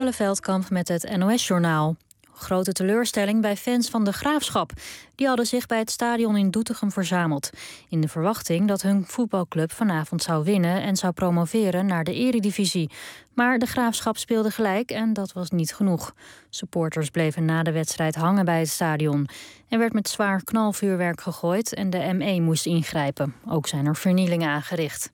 Jelle Veldkamp met het NOS-journaal. Grote teleurstelling bij fans van de Graafschap. Die hadden zich bij het stadion in Doetinchem verzameld. In de verwachting dat hun voetbalclub vanavond zou winnen en zou promoveren naar de eredivisie. Maar de Graafschap speelde gelijk en dat was niet genoeg. Supporters bleven na de wedstrijd hangen bij het stadion. Er werd met zwaar knalvuurwerk gegooid en de ME moest ingrijpen. Ook zijn er vernielingen aangericht.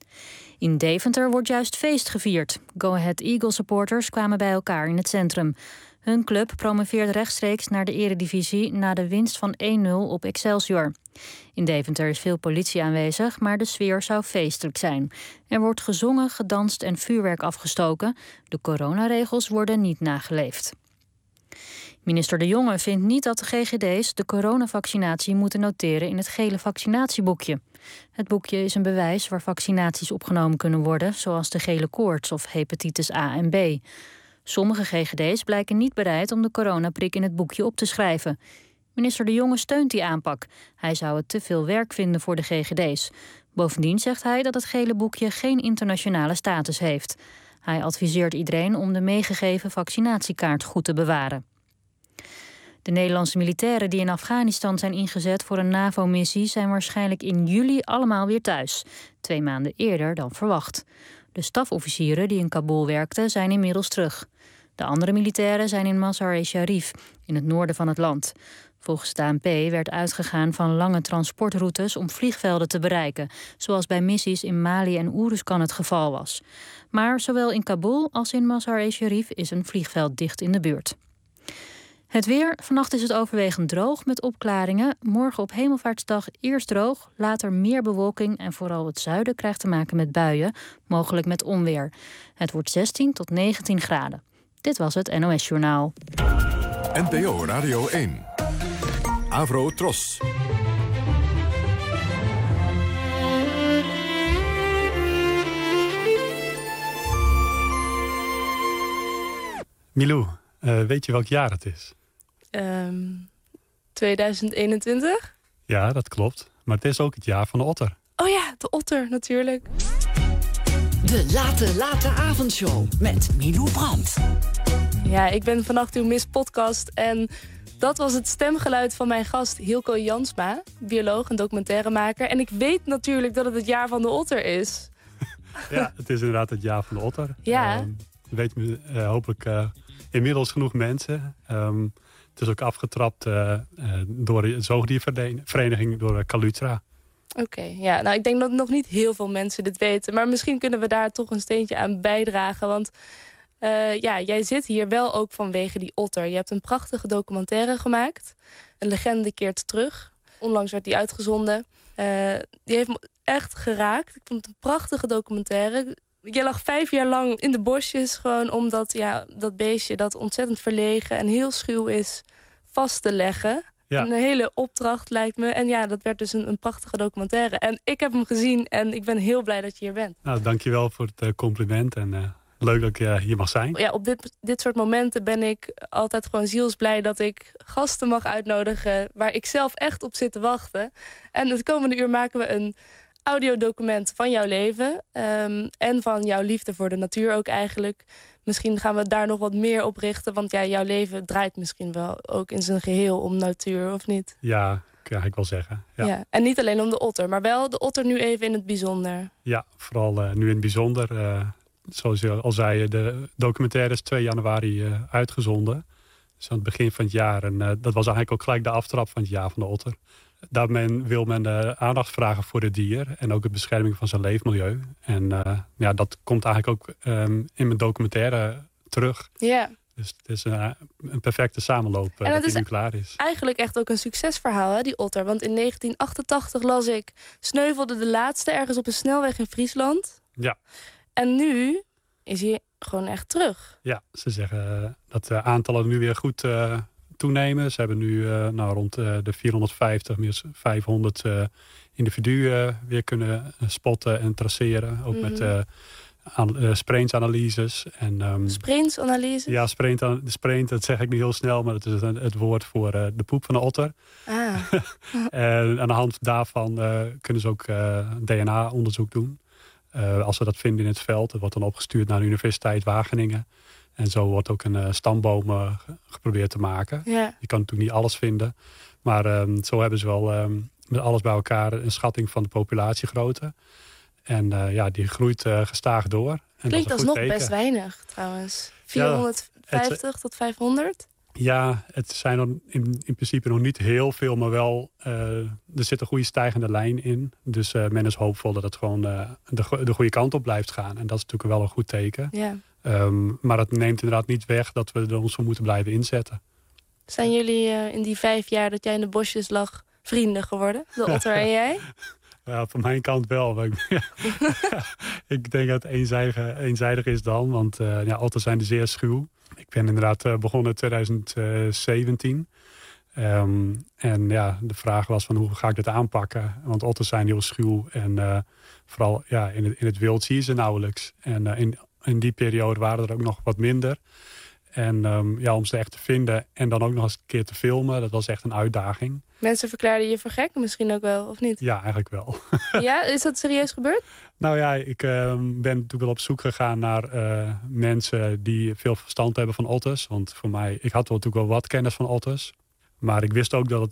In Deventer wordt juist feest gevierd. Go Ahead Eagles supporters kwamen bij elkaar in het centrum. Hun club promoveert rechtstreeks naar de eredivisie na de winst van 1-0 op Excelsior. In Deventer is veel politie aanwezig, maar de sfeer zou feestelijk zijn. Er wordt gezongen, gedanst en vuurwerk afgestoken. De coronaregels worden niet nageleefd. Minister De Jonge vindt niet dat de GGD's de coronavaccinatie moeten noteren in het gele vaccinatieboekje. Het boekje is een bewijs waar vaccinaties opgenomen kunnen worden, zoals de gele koorts of hepatitis A en B. Sommige GGD's blijken niet bereid om de coronaprik in het boekje op te schrijven. Minister De Jonge steunt die aanpak. Hij zou het te veel werk vinden voor de GGD's. Bovendien zegt hij dat het gele boekje geen internationale status heeft. Hij adviseert iedereen om de meegegeven vaccinatiekaart goed te bewaren. De Nederlandse militairen die in Afghanistan zijn ingezet voor een NAVO-missie zijn waarschijnlijk in juli allemaal weer thuis. 2 maanden eerder dan verwacht. De stafofficieren die in Kabul werkten zijn inmiddels terug. De andere militairen zijn in Mazar-e-Sharif, in het noorden van het land. Volgens de ANP werd uitgegaan van lange transportroutes om vliegvelden te bereiken, zoals bij missies in Mali en Oeruzkan het geval was. Maar zowel in Kabul als in Mazar-e-Sharif is een vliegveld dicht in de buurt. Het weer. Vannacht is het overwegend droog met opklaringen. Morgen op Hemelvaartsdag eerst droog, later meer bewolking en vooral het zuiden krijgt te maken met buien, mogelijk met onweer. Het wordt 16 tot 19 graden. Dit was het NOS-journaal. NPO Radio 1. Avro Tros. Milou, weet je welk jaar het is? 2021? Ja, dat klopt. Maar het is ook het jaar van de otter. Oh ja, de otter natuurlijk. De late avondshow met Milou Brandt. Ja, ik ben vannacht uw Miss Podcast en dat was het stemgeluid van mijn gast Hilco Jansma, bioloog en documentairemaker. En ik weet natuurlijk dat het jaar van de otter is. Ja, het is inderdaad het jaar van de otter. Ja. Weet hopelijk inmiddels genoeg mensen. Het is ook afgetrapt door de zoogdiervereniging, door Calutra. Oké, ja. Nou, ik denk dat nog niet heel veel mensen dit weten. Maar misschien kunnen we daar toch een steentje aan bijdragen. Want jij zit hier wel ook vanwege die otter. Je hebt een prachtige documentaire gemaakt. Een legende keert terug. Onlangs werd die uitgezonden. Die heeft me echt geraakt. Ik vond het een prachtige documentaire. Je lag 5 jaar lang in de bosjes gewoon omdat dat beestje dat ontzettend verlegen en heel schuw is vast te leggen. Ja. Een hele opdracht lijkt me. En ja, dat werd dus een prachtige documentaire. En ik heb hem gezien en ik ben heel blij dat je hier bent. Nou, dankjewel voor het compliment en leuk dat ik hier mag zijn. Ja, op dit soort momenten ben ik altijd gewoon zielsblij dat ik gasten mag uitnodigen waar ik zelf echt op zit te wachten. En het komende uur maken we een audiodocument van jouw leven en van jouw liefde voor de natuur ook eigenlijk. Misschien gaan we daar nog wat meer op richten, want ja, jouw leven draait misschien wel ook in zijn geheel om natuur, of niet? Ja, kan ik wel zeggen. Ja. Ja, en niet alleen om de otter, maar wel de otter nu even in het bijzonder. Ja, vooral nu in het bijzonder. Zoals je al zei, de documentaire is 2 januari uitgezonden. Dus aan het begin van het jaar. En dat was eigenlijk ook gelijk de aftrap van het jaar van de otter. Daar wil men aandacht vragen voor het dier en ook de bescherming van zijn leefmilieu. En dat komt eigenlijk ook in mijn documentaire terug. Ja. Dus het is een perfecte samenloop dat die nu klaar is. Eigenlijk echt ook een succesverhaal, hè, die otter. Want in 1988 las ik, sneuvelde de laatste ergens op een snelweg in Friesland. Ja. En nu is hij gewoon echt terug. Ja, ze zeggen dat de aantallen nu weer goed toenemen. Ze hebben nu rond de 450, meer 500 individuen weer kunnen spotten en traceren. Ook met sprainsanalyses. Sprainsanalyses? Ja, spraint, dat zeg ik nu heel snel, maar dat is het woord voor de poep van de otter. Ah. En aan de hand daarvan kunnen ze ook DNA-onderzoek doen. Als ze dat vinden in het veld, dat wordt dan opgestuurd naar de Universiteit Wageningen. En zo wordt ook een stamboom geprobeerd te maken. Ja. Je kan natuurlijk niet alles vinden. Maar zo hebben ze wel met alles bij elkaar een schatting van de populatiegrootte. En die groeit gestaag door. En Klinkt alsnog best weinig trouwens. 450 tot 500? Ja, het zijn er in principe nog niet heel veel, maar wel er zit een goede stijgende lijn in. Dus men is hoopvol dat het gewoon de goede kant op blijft gaan. En dat is natuurlijk wel een goed teken. Ja. Maar het neemt inderdaad niet weg dat we er ons voor moeten blijven inzetten. Zijn jullie in die 5 jaar dat jij in de bosjes lag vrienden geworden? De otter en jij? Ja, van mijn kant wel. Maar ik denk dat het eenzijdig is dan. Want otters zijn zeer schuw. Ik ben inderdaad begonnen in 2017. En de vraag was van hoe ga ik dit aanpakken? Want otters zijn heel schuw. En vooral in het wild zie je ze nauwelijks. En in die periode waren er ook nog wat minder. En om ze echt te vinden en dan ook nog eens een keer te filmen, dat was echt een uitdaging. Mensen verklaarden je voor gek misschien ook wel, of niet? Ja, eigenlijk wel. Ja, is dat serieus gebeurd? Nou ja, ik ben natuurlijk wel op zoek gegaan naar mensen die veel verstand hebben van otters. Want voor mij, ik had natuurlijk wel wat kennis van otters. Maar ik wist ook dat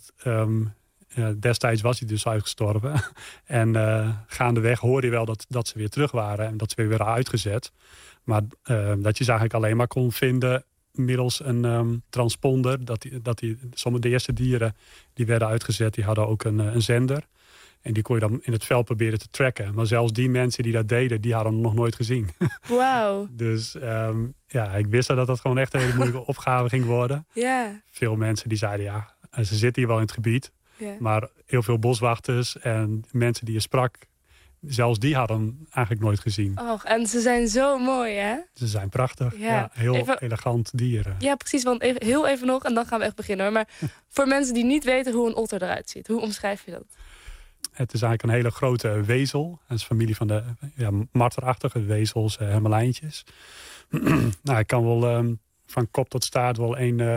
het destijds was hij dus uitgestorven. En gaandeweg hoorde je wel dat ze weer terug waren en dat ze weer werden uitgezet. Maar dat je ze eigenlijk alleen maar kon vinden middels een transponder. Sommige de eerste dieren die werden uitgezet, die hadden ook een zender. En die kon je dan in het veld proberen te tracken. Maar zelfs die mensen die dat deden, die hadden hem nog nooit gezien. Wauw. Dus ik wist dat dat gewoon echt een hele moeilijke opgave ging worden. Ja. Veel mensen die zeiden, ze zitten hier wel in het gebied. Ja. Maar heel veel boswachters en mensen die je sprak, zelfs die hadden hem eigenlijk nooit gezien. Oh, en ze zijn zo mooi, hè? Ze zijn prachtig. Ja. Heel elegant dieren. Ja, precies. Want heel even nog en dan gaan we echt beginnen. Hoor. Maar voor mensen die niet weten hoe een otter eruit ziet, hoe omschrijf je dat? Het is eigenlijk een hele grote wezel. Het is familie van de marterachtige wezels, hermelijntjes. Hij kan wel van kop tot staart wel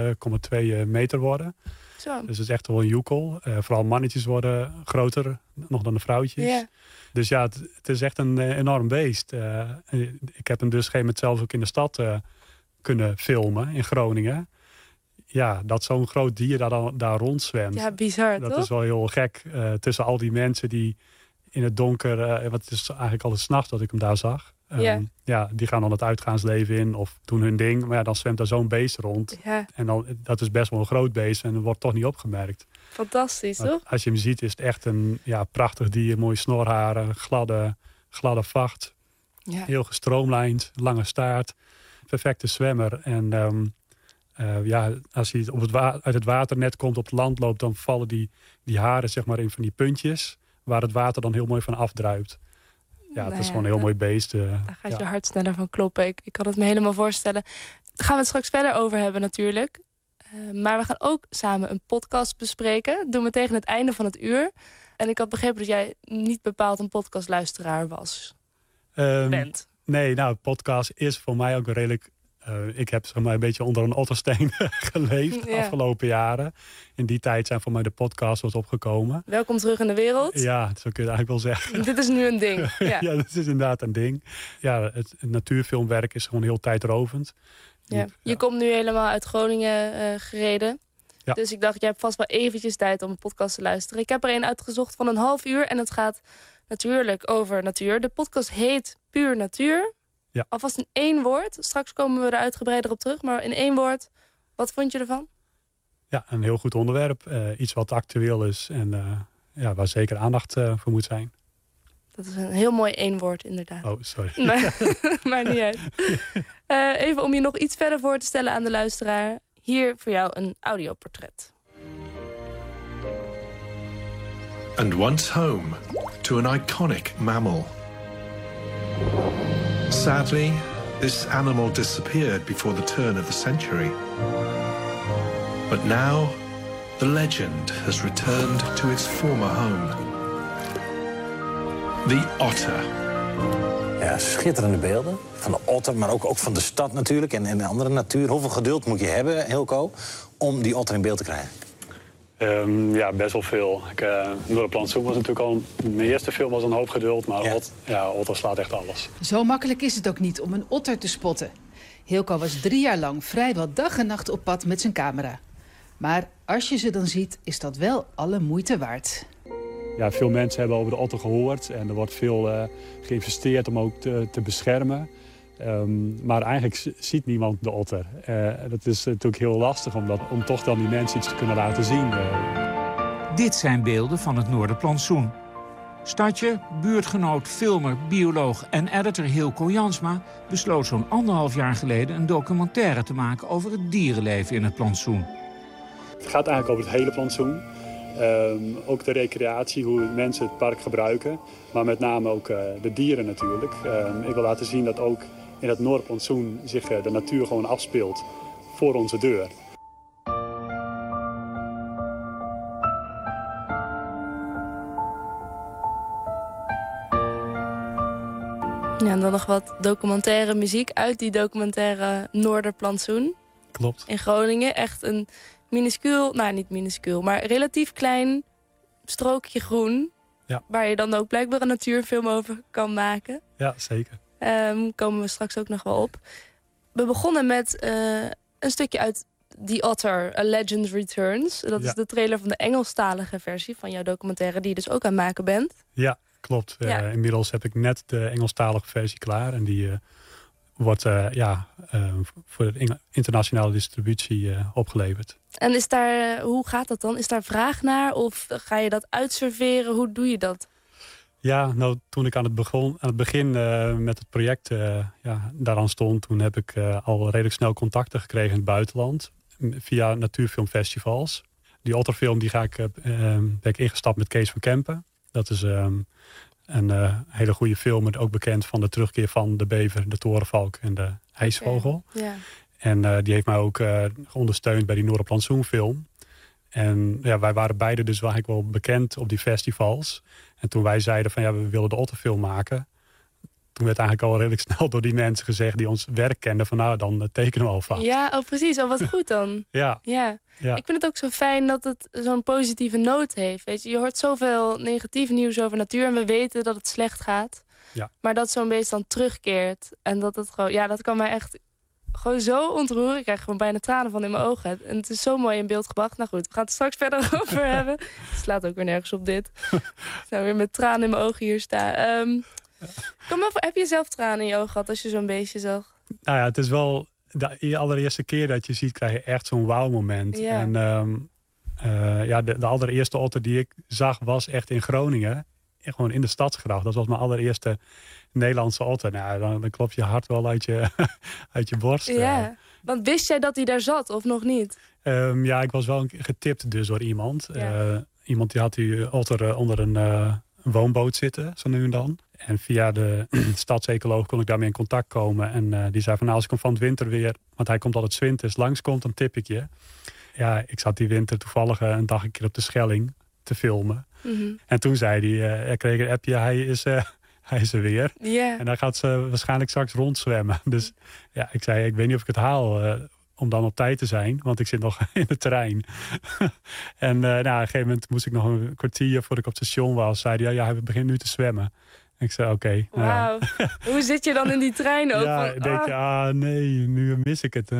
1,2 meter worden. Zo. Dus het is echt wel een joekel. Vooral mannetjes worden groter nog dan de vrouwtjes. Ja. Dus het is echt een enorm beest. Ik heb hem dus zelfs ook in de stad kunnen filmen in Groningen. Ja, dat zo'n groot dier daar rondzwemt. Ja, bizar, dat toch? is wel heel gek. Tussen al die mensen die in het donker... het is eigenlijk altijd 's nachts dat ik hem daar zag. Die gaan dan het uitgaansleven in of doen hun ding. Maar dan zwemt daar zo'n beest rond. Ja. En dat is best wel een groot beest en wordt toch niet opgemerkt. Fantastisch, maar toch? Als je hem ziet is het echt een prachtig dier. Mooie snorharen, gladde vacht. Ja. Heel gestroomlijnd, lange staart. Perfecte zwemmer. En als hij uit het water net komt op het land loopt, dan vallen die haren zeg maar in van die puntjes waar het water dan heel mooi van afdruipt. Ja, het is gewoon een heel mooi beest. Daar gaat je hart sneller van kloppen. Ik kan het me helemaal voorstellen. Daar gaan we het straks verder over hebben natuurlijk. Maar we gaan ook samen een podcast bespreken. Dat doen we tegen het einde van het uur. En ik had begrepen dat jij niet bepaald een podcastluisteraar bent. Nee, podcast is voor mij ook redelijk... ik heb zeg maar een beetje onder een ottersteen geleefd de afgelopen jaren. In die tijd zijn voor mij de podcasts wat opgekomen. Welkom terug in de wereld. Ja, zo kun je het eigenlijk wel zeggen. Dit is nu een ding. Ja, ja, dit is inderdaad een ding. Ja, het natuurfilmwerk is gewoon heel tijdrovend. Ja. Je komt nu helemaal uit Groningen gereden. Ja. Dus ik dacht, jij hebt vast wel eventjes tijd om een podcast te luisteren. Ik heb er een uitgezocht van een half uur. En het gaat natuurlijk over natuur. De podcast heet Puur Natuur. Ja. Alvast in 1 woord. Straks komen we er uitgebreider op terug. Maar in 1 woord, wat vond je ervan? Ja, een heel goed onderwerp. Iets wat actueel is en waar zeker aandacht voor moet zijn. Dat is een heel mooi 1 woord, inderdaad. Oh, sorry. Maar niet uit. Even om je nog iets verder voor te stellen aan de luisteraar. Hier voor jou een audioportret. And once home to an iconic mammal. Sadly, this animal disappeared before the turn of the century. But now, the legend has returned to its former home. The otter. Ja, schitterende beelden. Van de otter, maar ook van de stad natuurlijk en de andere natuur. Hoeveel geduld moet je hebben, Hilco, om die otter in beeld te krijgen? Best wel veel. Door de plantsoen was natuurlijk al... Mijn eerste film was een hoop geduld, maar otter slaat echt alles. Zo makkelijk is het ook niet om een otter te spotten. Hilco was 3 jaar lang vrijwel dag en nacht op pad met zijn camera. Maar als je ze dan ziet, is dat wel alle moeite waard. Ja, veel mensen hebben over de otter gehoord en er wordt veel geïnvesteerd om ook te beschermen. Maar eigenlijk ziet niemand de otter. Dat is natuurlijk heel lastig om toch dan die mensen iets te kunnen laten zien. Dit zijn beelden van het Noorderplantsoen. Stadje, buurtgenoot, filmer, bioloog en editor Hilco Jansma besloot zo'n 1,5 jaar geleden een documentaire te maken over het dierenleven in het plantsoen. Het gaat eigenlijk over het hele plantsoen. Ook de recreatie, hoe mensen het park gebruiken. Maar met name ook de dieren natuurlijk. Ik wil laten zien dat ook in het Noorderplantsoen zich de natuur gewoon afspeelt voor onze deur. Ja, en dan nog wat documentaire muziek uit die documentaire Noorderplantsoen. Klopt. In Groningen. Echt een minuscuul, nou niet minuscuul, maar relatief klein strookje groen. Ja. Waar je dan ook blijkbaar een natuurfilm over kan maken. Ja, zeker. Komen we straks ook nog wel op. We begonnen met een stukje uit The Otter, A Legend Returns. Dat is de trailer van de Engelstalige versie van jouw documentaire, die je dus ook aan het maken bent. Ja, klopt. Ja. Inmiddels heb ik net de Engelstalige versie klaar. En die wordt voor de internationale distributie opgeleverd. En is daar, hoe gaat dat dan? Is daar vraag naar of ga je dat uitserveren? Hoe doe je dat? Ja, nou, toen ik aan het begin met het project daaraan stond, toen heb ik al redelijk snel contacten gekregen in het buitenland via natuurfilmfestivals. Die otterfilm die ben ik ingestapt met Kees van Kempen. Dat is een hele goede film, ook bekend van de terugkeer van de bever, de torenvalk en de ijsvogel. Okay. Ja. En die heeft mij ook ondersteund bij die Noorderplantsoenfilm. En ja, wij waren beide dus eigenlijk wel bekend op die festivals. En toen wij zeiden van we willen de otterfilm maken, toen werd eigenlijk al redelijk snel door die mensen gezegd die ons werk kenden van dan tekenen we alvast. Ja, precies. Wat goed dan. Ja. Ik vind het ook zo fijn dat het zo'n positieve noot heeft. Weet je hoort zoveel negatief nieuws over natuur en we weten dat het slecht gaat. Ja. Maar dat zo'n beest dan terugkeert en dat het gewoon, dat kan mij echt gewoon zo ontroeren. Ik krijg gewoon bijna tranen van in mijn ogen. En het is zo mooi in beeld gebracht. Nou goed, we gaan het straks verder over hebben. Het slaat ook weer nergens op dit. Ik zou weer met tranen in mijn ogen hier staan. Heb je zelf tranen in je ogen gehad als je zo'n beestje zag? Nou ja, het is wel de allereerste keer dat je ziet, krijg je echt zo'n wauw-moment. Ja. En de allereerste otter die ik zag was echt in Groningen. Gewoon in de Stadsgracht. Dat was mijn allereerste Nederlandse otter. Nou, dan klopt je hart wel uit je borst. Ja, want wist jij dat hij daar zat of nog niet? Ik was wel getipt dus door iemand. Ja. Iemand die had die otter onder een woonboot zitten, zo nu en dan. En via de stadsecoloog kon ik daarmee in contact komen. En die zei van als ik hem van het winterweer, want hij komt altijd 's winters, langskomt, dan tip ik je. Ja, ik zat die winter toevallig een dag een keer op de Schelling te filmen. Mm-hmm. En toen zei hij, ik kreeg een appje, hij is er weer. Yeah. En dan gaat ze waarschijnlijk straks rondzwemmen. Dus ja, ik zei, ik weet niet of ik het haal om dan op tijd te zijn. Want ik zit nog in het terrein. En op een gegeven moment moest ik nog een kwartier voordat ik op het station was. Zei hij, hij begint nu te zwemmen. En ik zei, oké. Wauw. Hoe zit je dan in die trein ook? Ja, ik denk, nee, nu mis ik het.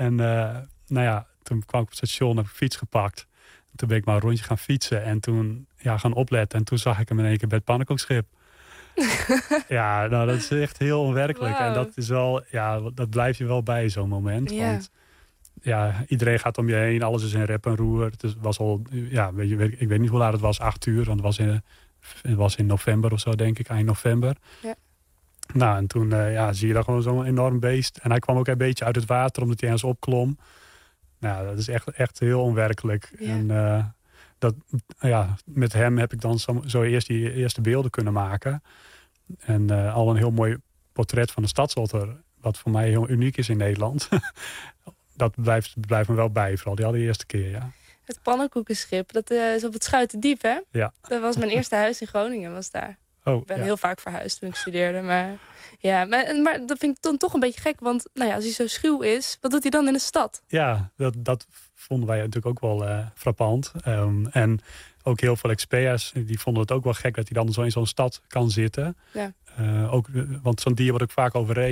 Toen kwam ik op het station, heb ik fiets gepakt. Toen ben ik maar een rondje gaan fietsen en toen gaan opletten. En toen zag ik hem in één keer bij het pannenkoekschip. Ja, nou, dat is echt heel onwerkelijk. Wow. En dat is wel, dat blijf je wel bij zo'n moment. Ja. Want iedereen gaat om je heen, alles is in rep en roer. Het was al, ik weet niet hoe laat het was, 8 uur. Want het was in november of zo, denk ik, eind november. Ja. Nou, en toen zie je daar gewoon zo'n enorm beest. En hij kwam ook een beetje uit het water, omdat hij eens opklom. Nou, dat is echt heel onwerkelijk. Ja. En met hem heb ik dan zo eerst die eerste beelden kunnen maken. En al een heel mooi portret van de stadsotter, wat voor mij heel uniek is in Nederland. Dat blijft me wel bij, vooral die allereerste keer, ja. Het pannenkoekenschip, dat is op het Schuitendiep, hè? Ja. Dat was mijn eerste huis in Groningen, was daar. Ik ben heel vaak verhuisd toen ik studeerde, maar dat vind ik dan toch een beetje gek. Want als hij zo schuw is, wat doet hij dan in de stad? Ja, dat vonden wij natuurlijk ook wel frappant. En ook heel veel experts, die vonden het ook wel gek dat hij dan zo in zo'n stad kan zitten. Ja. Want zo'n dier wordt ook vaak overreden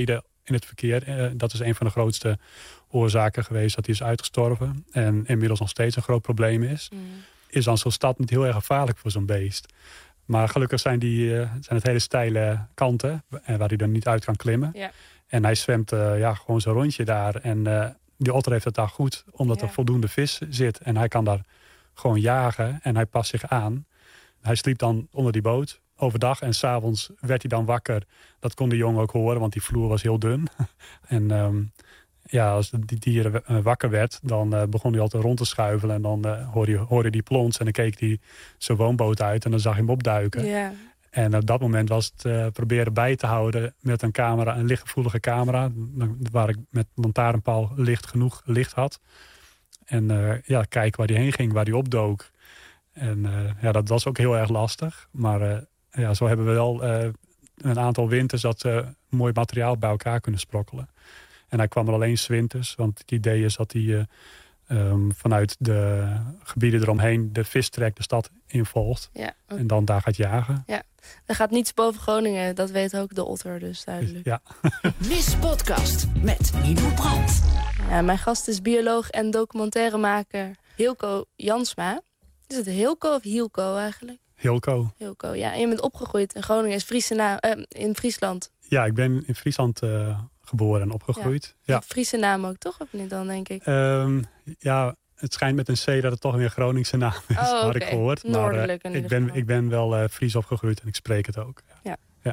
in het verkeer. Dat is een van de grootste oorzaken geweest dat hij is uitgestorven. En inmiddels nog steeds een groot probleem is. Is dan zo'n stad niet heel erg gevaarlijk voor zo'n beest. Maar gelukkig zijn het hele steile kanten waar hij dan niet uit kan klimmen. Ja. En hij zwemt gewoon zo'n rondje daar. En die otter heeft het daar goed, omdat er voldoende vis zit. En hij kan daar gewoon jagen en hij past zich aan. Hij sliep dan onder die boot overdag en 's avonds werd hij dan wakker. Dat kon de jongen ook horen, want die vloer was heel dun. En als die dieren wakker werd, dan begon hij altijd rond te schuifelen. En dan hoorde hij plons en dan keek hij zijn woonboot uit en dan zag hij hem opduiken. Ja. En op dat moment was het proberen bij te houden met een lichtgevoelige camera. Waar ik met lantaarnpaal genoeg licht had. En kijken waar hij heen ging, waar hij opdook. En dat was ook heel erg lastig. Maar zo hebben we wel een aantal winters dat mooi materiaal bij elkaar kunnen sprokkelen. En hij kwam er alleen 's winters. Want het idee is dat hij vanuit de gebieden eromheen de vistrek de stad involgt. Ja, okay. En dan daar gaat jagen. Ja, er gaat niets boven Groningen. Dat weet ook de otter dus duidelijk. Ja. Miss Podcast met Milou Brandt. Ja, mijn gast is bioloog en documentairemaker Hilco Jansma. Is het Hilco of Hielco eigenlijk? Hilco. Hilco, ja. En je bent opgegroeid in Groningen, in Friesland. Ja, ik ben in Friesland geboren en opgegroeid. Ja. Ja. Friese naam ook, toch? Of niet dan, denk ik? Het schijnt met een C dat het toch weer een Groningse naam is, had ik gehoord. Noordelijk maar ik ben wel Fries opgegroeid en ik spreek het ook. Ja. Ja.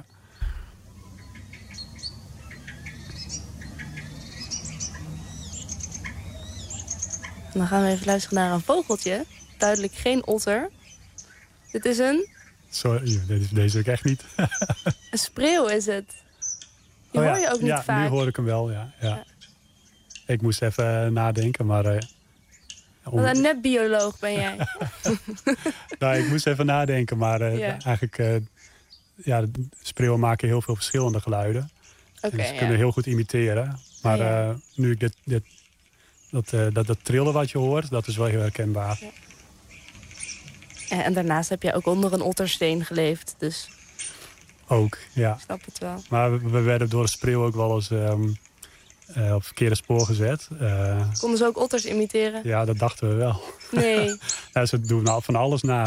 Dan gaan we even luisteren naar een vogeltje. Duidelijk geen otter. Dit is een... Sorry, deze heb ik echt niet. Een spreeuw is het. Die hoor je ook niet vaak. Ja, nu hoor ik hem wel, ja. Ik moest even nadenken, maar... Wat een netbioloog ben jij. Nou, ik moest even nadenken, maar eigenlijk... de spreeuwen maken heel veel verschillende geluiden. Ze kunnen heel goed imiteren. Maar nu ik dat trillen wat je hoort, dat is wel heel herkenbaar. Ja. En daarnaast heb jij ook onder een ottersteen geleefd, dus... Ook, ja. Ik snap het wel. Maar we werden door de spreeuw ook wel eens op verkeerde spoor gezet. Konden ze ook otters imiteren? Ja, dat dachten we wel. Nee. Ze doen van alles na.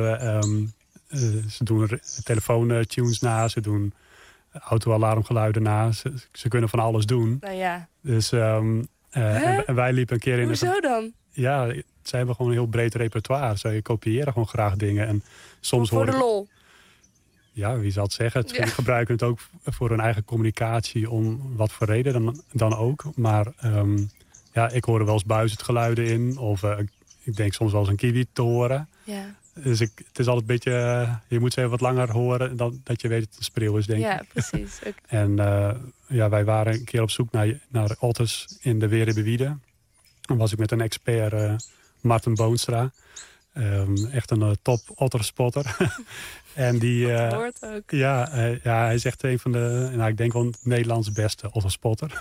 Ze doen telefoontunes na, ze doen autoalarmgeluiden na. Ze kunnen van alles doen. Nou ja. Dus en wij liepen een keer in... Hoezo dan? Ja, ze hebben gewoon een heel breed repertoire. Ze kopiëren gewoon graag dingen. En soms voor de lol? Ja, wie zal het zeggen? Ze gebruiken het ook voor hun eigen communicatie... om wat voor reden dan ook. Maar ik hoor er wel eens buizendgeluiden in. Of ik denk soms wel eens een kiwi te horen. Ja. Dus het is altijd een beetje... je moet ze even wat langer horen dan dat je weet dat het een spreeuw is, denk ik. Ja, precies. Okay. En wij waren een keer op zoek naar otters in de Weerhibbewiede. Dan was ik met een expert, Marten Boonstra. Echt een top otterspotter. En die... hoort ook. Ja, hij is echt een van de... ik denk wel Nederlands beste otterspotter.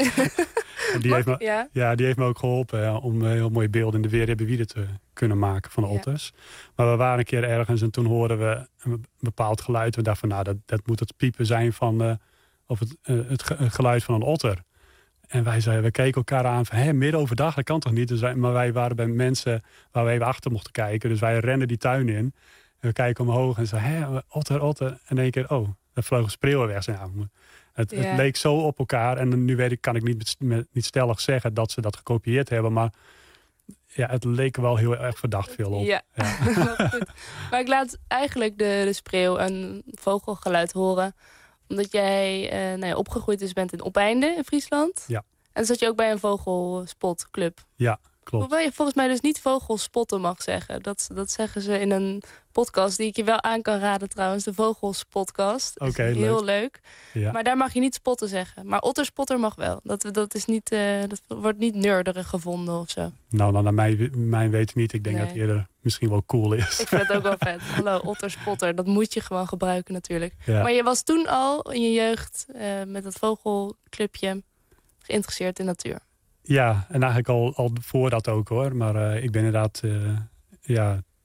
En die heeft me ook geholpen om heel mooie beelden in de Weerhibbewiede te kunnen maken van de otters. Maar we waren een keer ergens en toen hoorden we een bepaald geluid. We dachten van, dat moet het piepen zijn van... of het geluid van een otter. En we keken elkaar aan van, midden overdag, dat kan toch niet? Dus maar wij waren bij mensen waar we even achter mochten kijken. Dus wij renden die tuin in. En we kijken omhoog en zeiden, otter. En in één keer, daar vlogen spreeuwen weg. Het leek zo op elkaar. En nu kan ik niet stellig zeggen dat ze dat gekopieerd hebben. Maar ja, het leek wel heel erg verdacht veel op. Ja. Goed. Maar ik laat eigenlijk de spreeuw een vogelgeluid horen. Omdat jij opgegroeid bent in Opeinde in Friesland. Ja. En dan zat je ook bij een vogelspotclub. Ja, klopt. Hoewel je volgens mij dus niet vogelspotten mag zeggen. Dat zeggen ze in een podcast die ik je wel aan kan raden trouwens. De Vogelspodcast. Oké, heel leuk. Ja. Maar daar mag je niet spotten zeggen. Maar otterspotter mag wel. Dat is niet, dat wordt niet nerderig gevonden of zo. Nou, naar mijn weten niet. Ik denk dat het eerder misschien wel cool is. Ik vind het ook wel vet. Hallo, otterspotter. Dat moet je gewoon gebruiken natuurlijk. Ja. Maar je was toen al in je jeugd met het vogelclubje geïnteresseerd in natuur. Ja, en eigenlijk al voor dat ook hoor. Maar ik ben inderdaad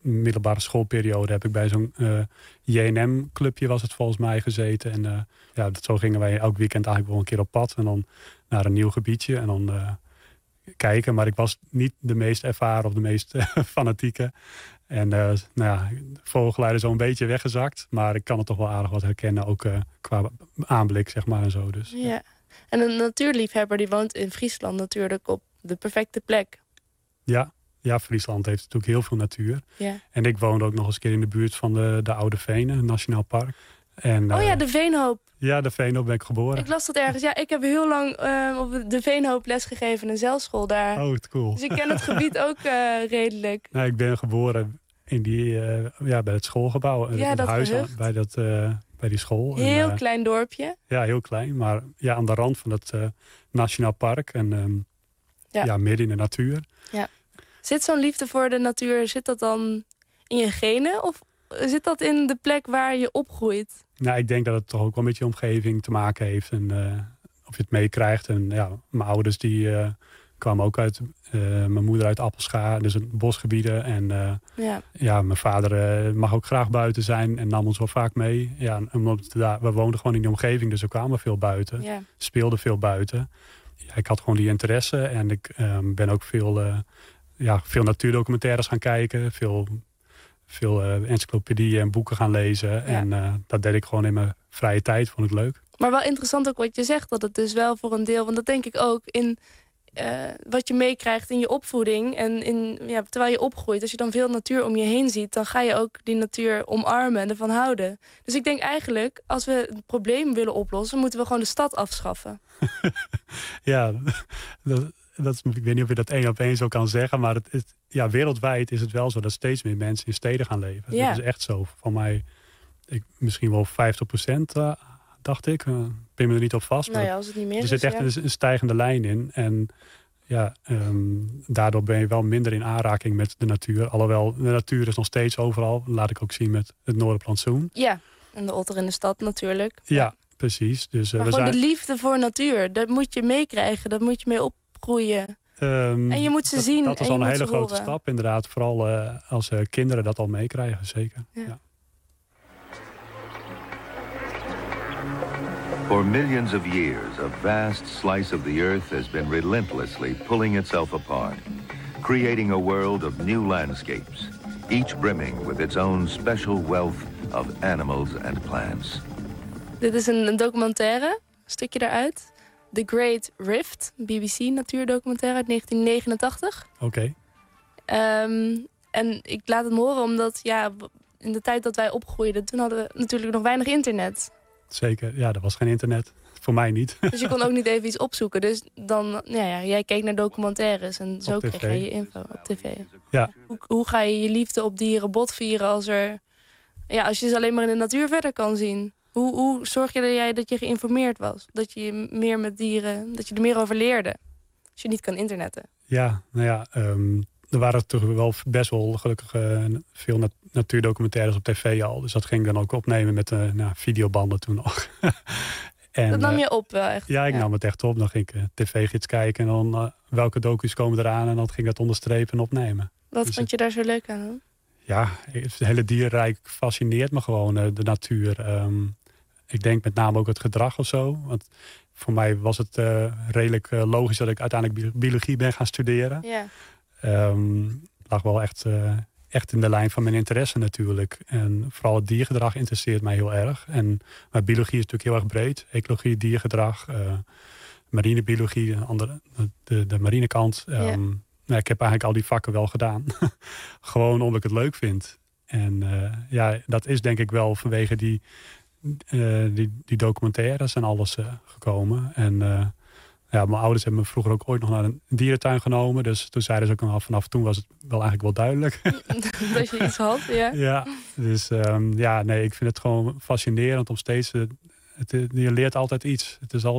middelbare schoolperiode heb ik bij zo'n JNM-clubje was het volgens mij gezeten. En zo gingen wij elk weekend eigenlijk wel een keer op pad. En dan naar een nieuw gebiedje en dan kijken. Maar ik was niet de meest ervaren of de meest fanatieke. En vogelgeluiden zo een beetje weggezakt. Maar ik kan het toch wel aardig wat herkennen. Ook qua aanblik, zeg maar, en zo. Dus, ja. En een natuurliefhebber die woont in Friesland natuurlijk op de perfecte plek. Ja, Friesland heeft natuurlijk heel veel natuur. Ja. En ik woonde ook nog eens een keer in de buurt van de Oude Venen, een nationaal park. En, de Veenhoop. Ja, de Veenhoop ben ik geboren. Ik las dat ergens. Ja, ik heb heel lang op de Veenhoop lesgegeven in een zeilschool daar. Oh, cool. Dus ik ken het gebied ook redelijk. Nou, ik ben geboren in bij het schoolgebouw. Ja, dat huis gehucht. Bij die school. Heel klein dorpje. Ja, heel klein. Maar aan de rand van het nationaal park. En midden in de natuur. Ja. Zit zo'n liefde voor de natuur, zit dat dan in je genen? Of zit dat in de plek waar je opgroeit? Nou, ik denk dat het toch ook wel met je omgeving te maken heeft. En of je het meekrijgt. En mijn ouders die kwamen ook uit... mijn moeder uit Appelscha, dus een bosgebieden. En mijn vader mag ook graag buiten zijn en nam ons wel vaak mee. Ja, we woonden gewoon in die omgeving, dus we kwamen veel buiten. Ja. Speelden veel buiten. Ja, ik had gewoon die interesse en ik ben ook veel natuurdocumentaires gaan kijken. Veel encyclopedieën en boeken gaan lezen. Ja. En dat deed ik gewoon in mijn vrije tijd, vond ik leuk. Maar wel interessant ook wat je zegt, dat het dus wel voor een deel... want dat denk ik ook in wat je meekrijgt in je opvoeding. En terwijl je opgroeit, als je dan veel natuur om je heen ziet... dan ga je ook die natuur omarmen en ervan houden. Dus ik denk eigenlijk, als we het probleem willen oplossen... moeten we gewoon de stad afschaffen. Ja, ik weet niet of je dat 1 op 1 zo kan zeggen... maar wereldwijd is het wel zo dat steeds meer mensen in steden gaan leven. Ja. Dat is echt zo. Van mij misschien wel 50%, dacht ik. Ben me er niet op vast. Nou ja, als het niet meer er zit echt een stijgende lijn in. En daardoor ben je wel minder in aanraking met de natuur. Alhoewel, de natuur is nog steeds overal. Laat ik ook zien met het Noorderplantsoen. Ja, en de otter in de stad natuurlijk. Ja, precies. Dus, maar gewoon de liefde voor natuur, dat moet je meekrijgen. Dat moet je mee opgroeien. En je moet ze zien. Dat is al een hele grote stap, inderdaad. Vooral als kinderen dat al meekrijgen, zeker. Ja. For millions of years, a vast slice of the earth has been relentlessly pulling itself apart, creating a world of new landscapes, each brimming with its own special wealth of animals and plants. Dit is een documentaire, een stukje daaruit. The Great Rift, BBC natuurdocumentaire uit 1989. Oké. En ik laat het me horen omdat in de tijd dat wij opgroeiden... toen hadden we natuurlijk nog weinig internet. Zeker, ja, er was geen internet. Voor mij niet. Dus je kon ook niet even iets opzoeken. Dus dan, jij keek naar documentaires en zo kreeg je info op tv. Ja. Hoe ga je je liefde op dieren botvieren als je ze alleen maar in de natuur verder kan zien? Hoe zorg je dat je geïnformeerd was? Dat je meer met dieren, dat je er meer over leerde? Als je niet kan internetten. Ja, er waren toch wel best wel gelukkig veel natuurdocumentaires op tv al. Dus dat ging ik dan ook opnemen met videobanden toen nog. En, dat nam je op wel echt? Ja, ik nam het echt op. Dan ging ik tv-gids kijken en dan welke docu's komen eraan. En dan ging ik dat onderstrepen en opnemen. Wat vond je daar zo leuk aan dan? Ja, het hele dierrijk fascineert me gewoon, de natuur. Ik denk met name ook het gedrag of zo. Want voor mij was het redelijk logisch dat ik uiteindelijk biologie ben gaan studeren. Ja. Lag wel echt in de lijn van mijn interesse natuurlijk. En vooral het diergedrag interesseert mij heel erg. Maar biologie is natuurlijk heel erg breed. Ecologie, diergedrag, marinebiologie, de marinekant. Ik heb eigenlijk al die vakken wel gedaan. Gewoon omdat ik het leuk vind. En dat is denk ik wel vanwege die documentaires en alles gekomen. En mijn ouders hebben me vroeger ook ooit nog naar een dierentuin genomen. Dus toen zeiden ze ook vanaf toen was het wel eigenlijk wel duidelijk. Dat je iets had, ja. Ja, dus ik vind het gewoon fascinerend om steeds... je leert altijd iets. Het is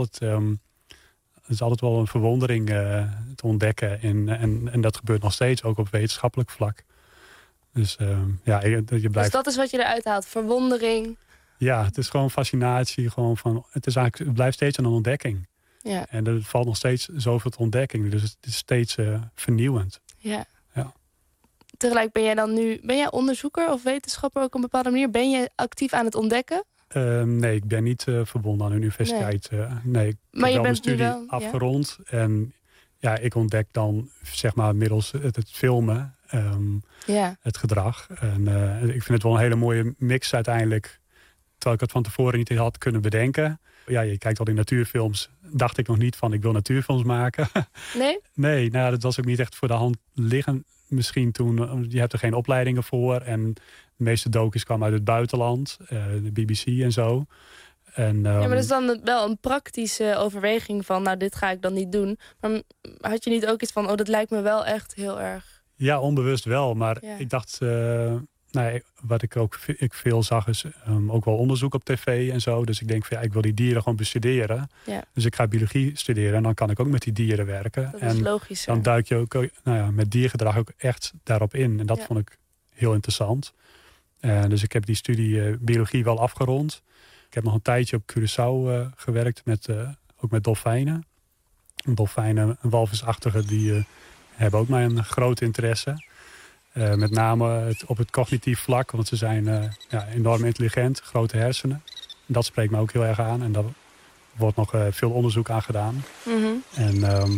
altijd wel een verwondering te ontdekken. En dat gebeurt nog steeds, ook op wetenschappelijk vlak. Dus je blijft... Dus dat is wat je eruit haalt, verwondering. Ja, het is gewoon fascinatie. Het blijft steeds een ontdekking. Ja. En er valt nog steeds zoveel te ontdekken. Dus het is steeds vernieuwend. Ja. tegelijk ben jij onderzoeker of wetenschapper ook op een bepaalde manier? Ben je actief aan het ontdekken? Nee, ik ben niet verbonden aan de universiteit. Nee, ik heb wel mijn studie afgerond. Ja? En ja, ik ontdek dan zeg maar middels het filmen het gedrag. En ik vind het wel een hele mooie mix uiteindelijk. Terwijl ik het van tevoren niet had kunnen bedenken. Ja, je kijkt al in natuurfilms. Dacht ik nog niet van ik wil natuurfilms maken. Nee? Nee, nou, dat was ook niet echt voor de hand liggen. Misschien toen, je hebt er geen opleidingen voor. En de meeste docus kwamen uit het buitenland. De BBC en zo. En, ja, maar dat is dan wel een praktische overweging van... nou, dit ga ik dan niet doen. Maar had je niet ook iets van... oh, dat lijkt me wel echt heel erg... Ja, onbewust wel. Maar ik dacht... wat ik ook veel zag is ook wel onderzoek op tv en zo. Dus ik denk van ik wil die dieren gewoon bestuderen. Ja. Dus ik ga biologie studeren en dan kan ik ook met die dieren werken. Dat is logisch. Dan duik je ook met diergedrag ook echt daarop in. En dat vond ik heel interessant. Dus ik heb die studie biologie wel afgerond. Ik heb nog een tijdje op Curaçao gewerkt, ook met dolfijnen. Dolfijnen, walvisachtigen, die hebben ook mijn grote interesse. Met name op het cognitief vlak, want ze zijn enorm intelligent, grote hersenen. Dat spreekt me ook heel erg aan en daar wordt nog veel onderzoek aan gedaan. Mm-hmm. En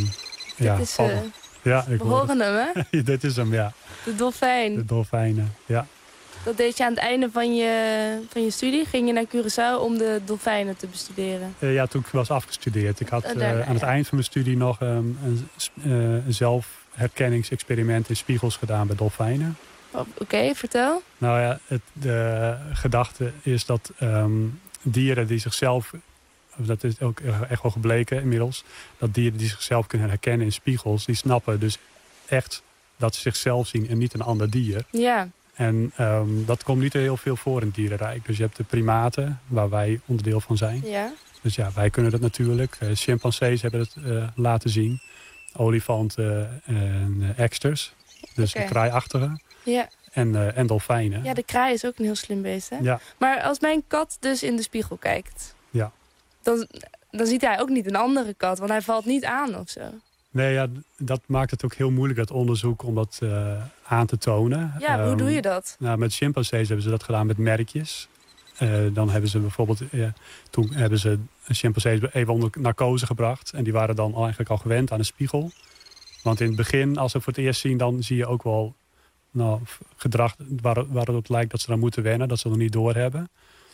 we horen hem, hè? Dit is hem, ja. De dolfijn. De dolfijnen, ja. Dat deed je aan het einde van je studie? Ging je naar Curaçao om de dolfijnen te bestuderen? Ja, toen ik was afgestudeerd. Ik had aan het eind van mijn studie nog een zelfherkenningsexperiment in spiegels gedaan bij dolfijnen. Oké, vertel. Nou ja, de gedachte is dat dieren die zichzelf... dat is ook echt wel gebleken inmiddels... dat dieren die zichzelf kunnen herkennen in spiegels... die snappen dus echt dat ze zichzelf zien en niet een ander dier. Ja. En dat komt niet heel veel voor in het dierenrijk. Dus je hebt de primaten, waar wij onderdeel van zijn. Ja. Dus ja, wij kunnen dat natuurlijk. Chimpansees hebben het laten zien. Olifanten en eksters. Dus de kraaiachtigen. Ja. En dolfijnen. Ja, de kraai is ook een heel slim beest, hè? Ja. Maar als mijn kat dus in de spiegel kijkt... Ja. Dan ziet hij ook niet een andere kat, want hij valt niet aan of zo. Nee, ja, dat maakt het ook heel moeilijk, dat onderzoek, om dat aan te tonen. Ja, hoe doe je dat? Nou, met chimpansees hebben ze dat gedaan met merkjes. Dan hebben ze bijvoorbeeld... toen hebben ze chimpansees even onder narcose gebracht. En die waren dan eigenlijk al gewend aan een spiegel. Want in het begin, als ze voor het eerst zien... dan zie je ook wel gedrag waar het lijkt dat ze dan moeten wennen. Dat ze nog niet doorhebben.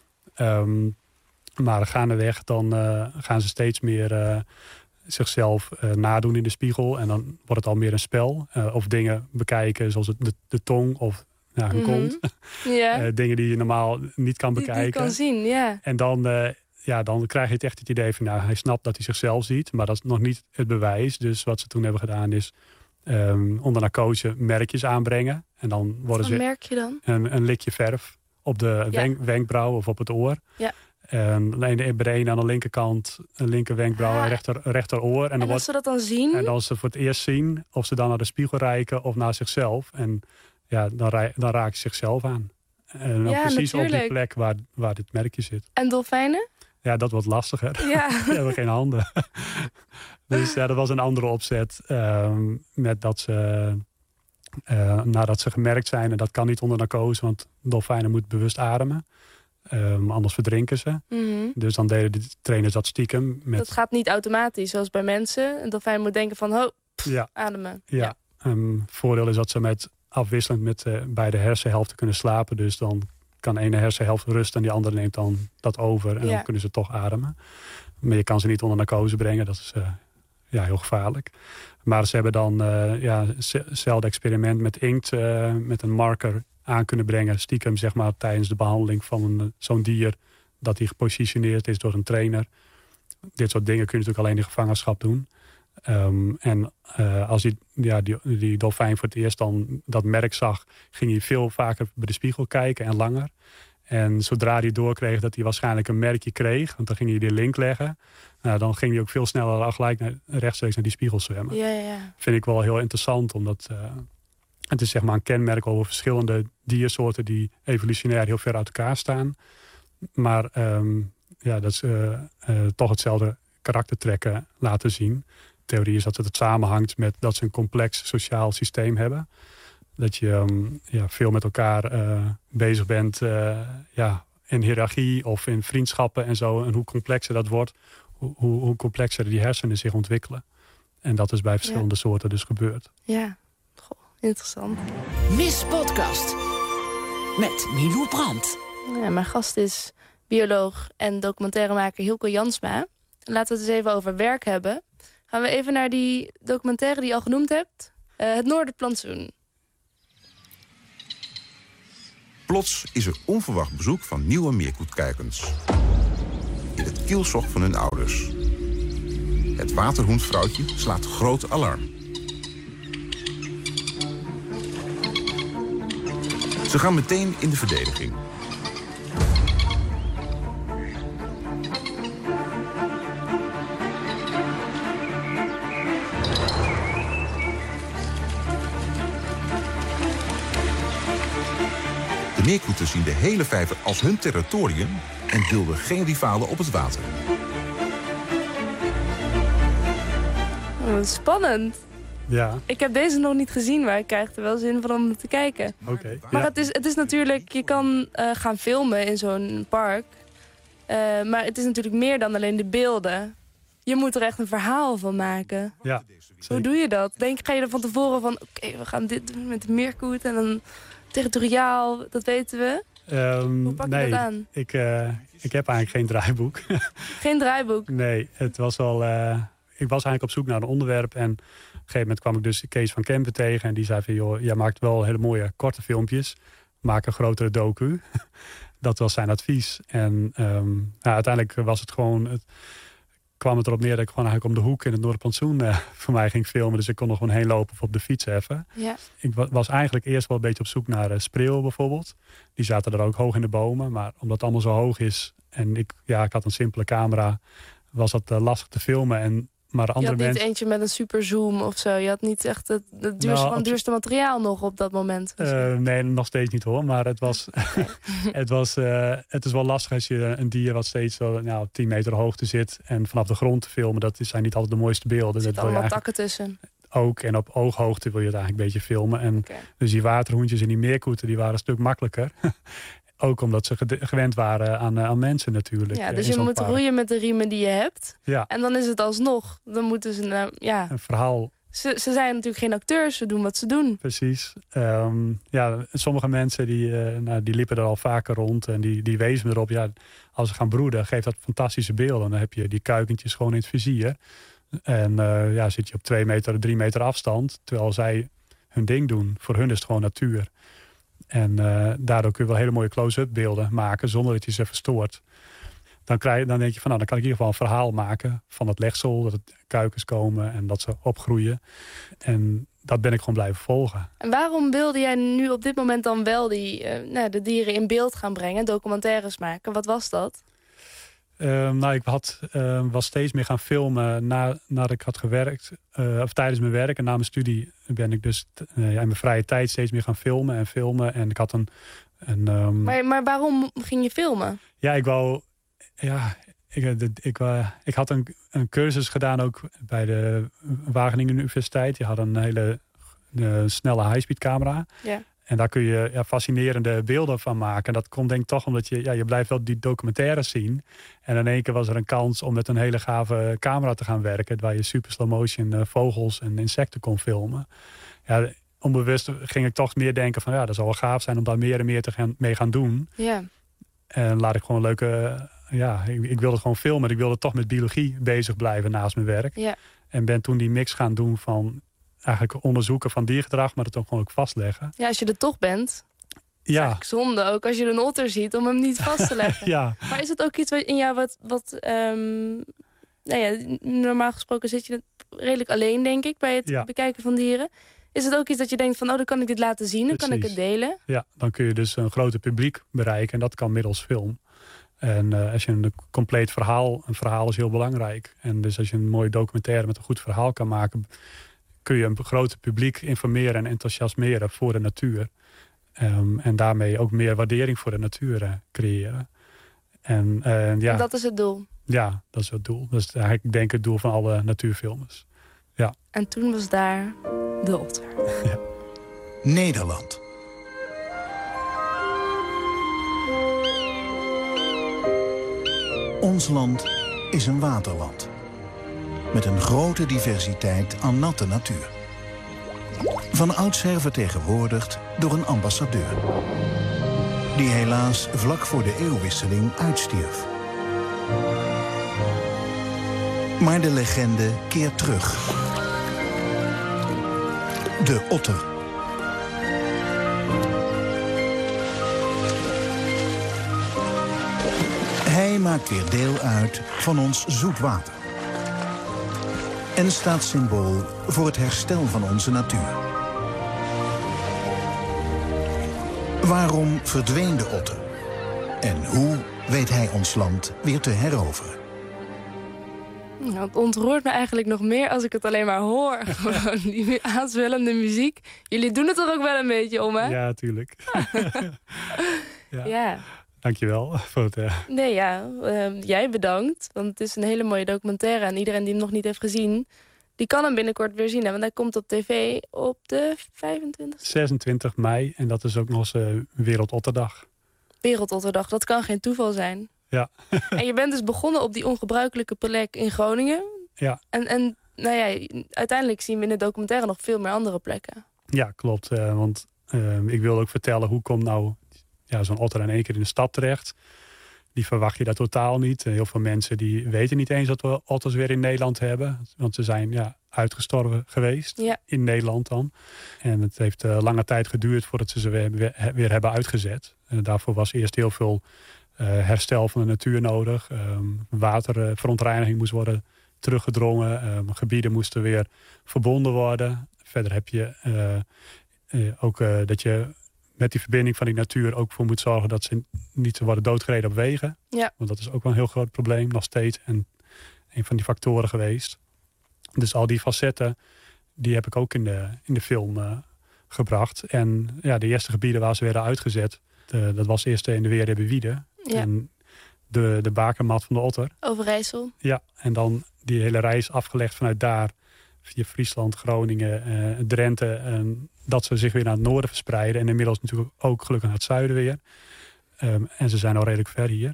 Maar gaandeweg dan gaan ze steeds meer... zichzelf nadoen in de spiegel. En dan wordt het al meer een spel. Of dingen bekijken zoals de tong of hun kont. Ja. Dingen die je normaal niet kan bekijken. Die kan zien, ja. En dan krijg je echt het idee van... hij snapt dat hij zichzelf ziet. Maar dat is nog niet het bewijs. Dus wat ze toen hebben gedaan is... onder narcose merkjes aanbrengen. En dan worden wat merk je dan? Een likje verf op de wenkbrauw of op het oor. Ja. En bij de ene aan de linkerkant een linker wenkbrauw en rechteroor. En als ze dat dan zien? En als ze voor het eerst zien of ze dan naar de spiegel reiken of naar zichzelf. En ja, dan raken ze zichzelf aan. En dan precies natuurlijk. Op die plek waar dit merkje zit. En dolfijnen? Ja, dat wordt lastiger. Ja. Die hebben geen handen. Dus ja, dat was een andere opzet. Met dat ze... nadat ze gemerkt zijn, en dat kan niet onder narcose, want dolfijnen moeten bewust ademen. Anders verdrinken ze. Mm-hmm. Dus dan deden de trainers dat stiekem. Dat gaat niet automatisch, zoals bij mensen. Een dolfijn moet denken van, ademen. Ja. Voordeel is dat ze afwisselend met beide hersenhelften kunnen slapen. Dus dan kan de ene hersenhelft rusten en die andere neemt dan dat over. En dan kunnen ze toch ademen. Maar je kan ze niet onder narcose brengen. Dat is heel gevaarlijk. Maar ze hebben dan hetzelfde experiment met inkt, met een marker aan kunnen brengen, stiekem zeg maar tijdens de behandeling van zo'n dier, dat die gepositioneerd is door een trainer. Dit soort dingen kun je natuurlijk alleen in gevangenschap doen. Als die dolfijn voor het eerst dan dat merk zag, ging hij veel vaker bij de spiegel kijken en langer. En zodra hij doorkreeg dat hij waarschijnlijk een merkje kreeg, want dan ging hij die link leggen, dan ging hij ook veel sneller gelijk rechtstreeks naar die spiegel zwemmen. Ja. Vind ik wel heel interessant, omdat het is zeg maar een kenmerk over verschillende diersoorten die evolutionair heel ver uit elkaar staan. Maar dat ze toch hetzelfde karaktertrekken laten zien. De theorie is dat het samenhangt met dat ze een complex sociaal systeem hebben. Dat je veel met elkaar bezig bent in hiërarchie of in vriendschappen en zo. En hoe complexer dat wordt, hoe complexer die hersenen zich ontwikkelen. En dat is bij verschillende soorten dus gebeurd. Ja, interessant. Miss Podcast met Milou Brandt. Ja, mijn gast is bioloog en documentairemaker Hilco Jansma. Laten we het eens even over werk hebben. Gaan we even naar die documentaire die je al genoemd hebt. Het Noorderplantsoen. Plots is er onverwacht bezoek van nieuwe meerkoetkijkers. In het kielzog van hun ouders. Het waterhoensvrouwtje slaat groot alarm. Ze gaan meteen in de verdediging. De meerkoeten zien de hele vijver als hun territorium en dulden geen rivalen op het water. Oh, spannend. Ja. Ik heb deze nog niet gezien, maar ik krijg er wel zin van om te kijken. Okay, maar het is natuurlijk, je kan gaan filmen in zo'n park. Maar het is natuurlijk meer dan alleen de beelden. Je moet er echt een verhaal van maken. Ja, hoe doe je dat? Ga je er van tevoren van, oké, we gaan dit doen met de meerkoet en dan territoriaal, dat weten we. Hoe pak je dat aan? Ik heb eigenlijk geen draaiboek. Geen draaiboek? Nee, het was wel... ik was eigenlijk op zoek naar een onderwerp. En op een gegeven moment kwam ik dus Kees van Kempen tegen. En die zei van, joh, jij maakt wel hele mooie korte filmpjes. Maak een grotere docu. Dat was zijn advies. En uiteindelijk was het gewoon... kwam het erop neer dat ik gewoon eigenlijk om de hoek in het Noorderplantsoen voor mij ging filmen. Dus ik kon nog gewoon heen lopen of op de fiets even. Ja. Ik was eigenlijk eerst wel een beetje op zoek naar spreeuwen bijvoorbeeld. Die zaten er ook hoog in de bomen. Maar omdat het allemaal zo hoog is en ik had een simpele camera, was dat lastig te filmen. Maar de andere je had niet eentje met een super zoom of zo. Je had niet echt het duurste materiaal nog op dat moment. Nee, nog steeds niet hoor. Maar het was, het is wel lastig als je een dier wat steeds op 10 meter hoogte zit en vanaf de grond te filmen. Dat zijn niet altijd de mooiste beelden. Er zitten allemaal takken tussen. Ook en op ooghoogte wil je het eigenlijk een beetje filmen. En dus die waterhoentjes en die meerkoeten die waren een stuk makkelijker. Ook omdat ze gewend waren aan mensen natuurlijk. Ja, dus je moet roeien met de riemen die je hebt. Ja. En dan is het alsnog. Dan moeten ze een verhaal. Ze zijn natuurlijk geen acteurs. Ze doen wat ze doen. Precies. Sommige mensen die liepen er al vaker rond. En die wezen me erop. Ja, als ze gaan broeden geeft dat fantastische beelden. Dan heb je die kuikentjes gewoon in het vizier. En zit je op 2 meter, 3 meter afstand. Terwijl zij hun ding doen. Voor hun is het gewoon natuur. En daardoor kun je wel hele mooie close-up beelden maken zonder dat je ze verstoort. Dan denk je van dan kan ik in ieder geval een verhaal maken van het legsel. Dat het kuikens komen en dat ze opgroeien. En dat ben ik gewoon blijven volgen. En waarom wilde jij nu op dit moment dan wel de dieren in beeld gaan brengen? Documentaires maken? Wat was dat? Ik was steeds meer gaan filmen nadat ik had gewerkt. Of tijdens mijn werk en na mijn studie ben ik dus in mijn vrije tijd steeds meer gaan filmen. En ik had Maar waarom ging je filmen? Ja, ik wou... Ja, ik had een cursus gedaan ook bij de Wageningen Universiteit. Die had een hele snelle high-speed camera. Ja. En daar kun je fascinerende beelden van maken. Dat komt denk ik toch omdat je blijft wel die documentaires zien. En in één keer was er een kans om met een hele gave camera te gaan werken. Waar je super slow motion vogels en insecten kon filmen. Ja, onbewust ging ik toch meer denken van dat zou wel gaaf zijn om daar meer en meer mee gaan doen. Ja. En laat ik gewoon ik wilde gewoon filmen. Ik wilde toch met biologie bezig blijven naast mijn werk. Ja. En ben toen die mix gaan doen van eigenlijk onderzoeken van diergedrag, maar het ook gewoon ook Ja, als je er toch bent. Ja. Zonde ook als je een otter ziet om hem niet vast te leggen. Ja. Maar is het ook iets in jou normaal gesproken zit je redelijk alleen, denk ik, bij het bekijken van dieren. Is het ook iets dat je denkt van, dan kan ik dit laten zien, dan kan ik het delen? Ja, dan kun je dus een groter publiek bereiken en dat kan middels film. En als je een compleet verhaal, een verhaal is heel belangrijk. En dus als je een mooie documentaire met een goed verhaal kan maken, kun je een groter publiek informeren en enthousiasmeren voor de natuur. En daarmee ook meer waardering voor de natuur creëren. En dat is het doel? Ja, dat is het doel. Dat is eigenlijk denk ik het doel van alle natuurfilmers. Ja. En toen was daar de otter. Ja. Nederland. Ons land is een waterland. Met een grote diversiteit aan natte natuur. Van oudsher vertegenwoordigd door een ambassadeur. Die helaas vlak voor de eeuwwisseling uitstierf. Maar de legende keert terug. De otter. Hij maakt weer deel uit van ons zoetwater. En staat symbool voor het herstel van onze natuur. Waarom verdween de otter? En hoe weet hij ons land weer te heroveren? Nou, het ontroert me eigenlijk nog meer als ik het alleen maar hoor. Gewoon die aanzwellende muziek. Jullie doen het er ook wel een beetje om, hè? Ja, tuurlijk. Ja. Dankjewel voor het... Nee, ja. Jij bedankt. Want het is een hele mooie documentaire. En iedereen die hem nog niet heeft gezien, die kan hem binnenkort weer zien. Hè? Want hij komt op tv op de 26 mei. En dat is ook nog eens Wereldotterdag. Wereldotterdag, dat kan geen toeval zijn. Ja. En je bent dus begonnen op die ongebruikelijke plek in Groningen. Ja. En nou ja, uiteindelijk zien we in de documentaire nog veel meer andere plekken. Ja, klopt. Want ik wilde ook vertellen, hoe komt nou zo'n otter in één keer in de stad terecht? Die verwacht je daar totaal niet. Heel veel mensen die weten niet eens dat we otters weer in Nederland hebben. Want ze zijn uitgestorven geweest. Ja. In Nederland dan. En het heeft lange tijd geduurd voordat ze weer hebben uitgezet. Daarvoor was eerst heel veel herstel van de natuur nodig. Waterverontreiniging moest worden teruggedrongen. Gebieden moesten weer verbonden worden. Verder heb je ook dat je met die verbinding van die natuur ook voor moet zorgen dat ze niet worden doodgereden op wegen. Ja. Want dat is ook wel een heel groot probleem nog steeds. En een van die factoren geweest. Dus al die facetten, die heb ik ook in de film gebracht. En ja, de eerste gebieden waar ze werden uitgezet, dat was eerst in de Weerhebbewiede. Ja. En de bakermat van de otter. Overijssel. Ja, en dan die hele reis afgelegd vanuit daar. Via Friesland, Groningen, Drenthe. En dat ze zich weer naar het noorden verspreiden. En inmiddels natuurlijk ook gelukkig naar het zuiden weer. En ze zijn al redelijk ver hier.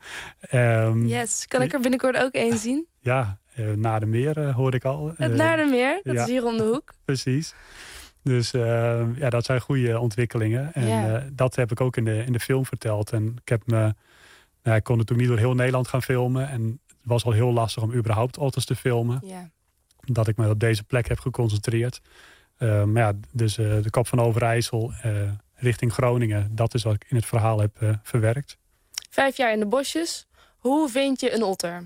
Yes, kan ik er binnenkort ook één zien? Ja, Naardermeer hoorde ik al. Het Naardermeer, dat is hier om de hoek. Precies. Dus dat zijn goede ontwikkelingen. En dat heb ik ook in de film verteld. En ik kon natuurlijk niet door heel Nederland gaan filmen. En het was al heel lastig om überhaupt otters te filmen. Ja. Dat ik me op deze plek heb geconcentreerd. Dus de Kop van Overijssel richting Groningen. Dat is wat ik in het verhaal heb verwerkt. 5 jaar in de bosjes. Hoe vind je een otter?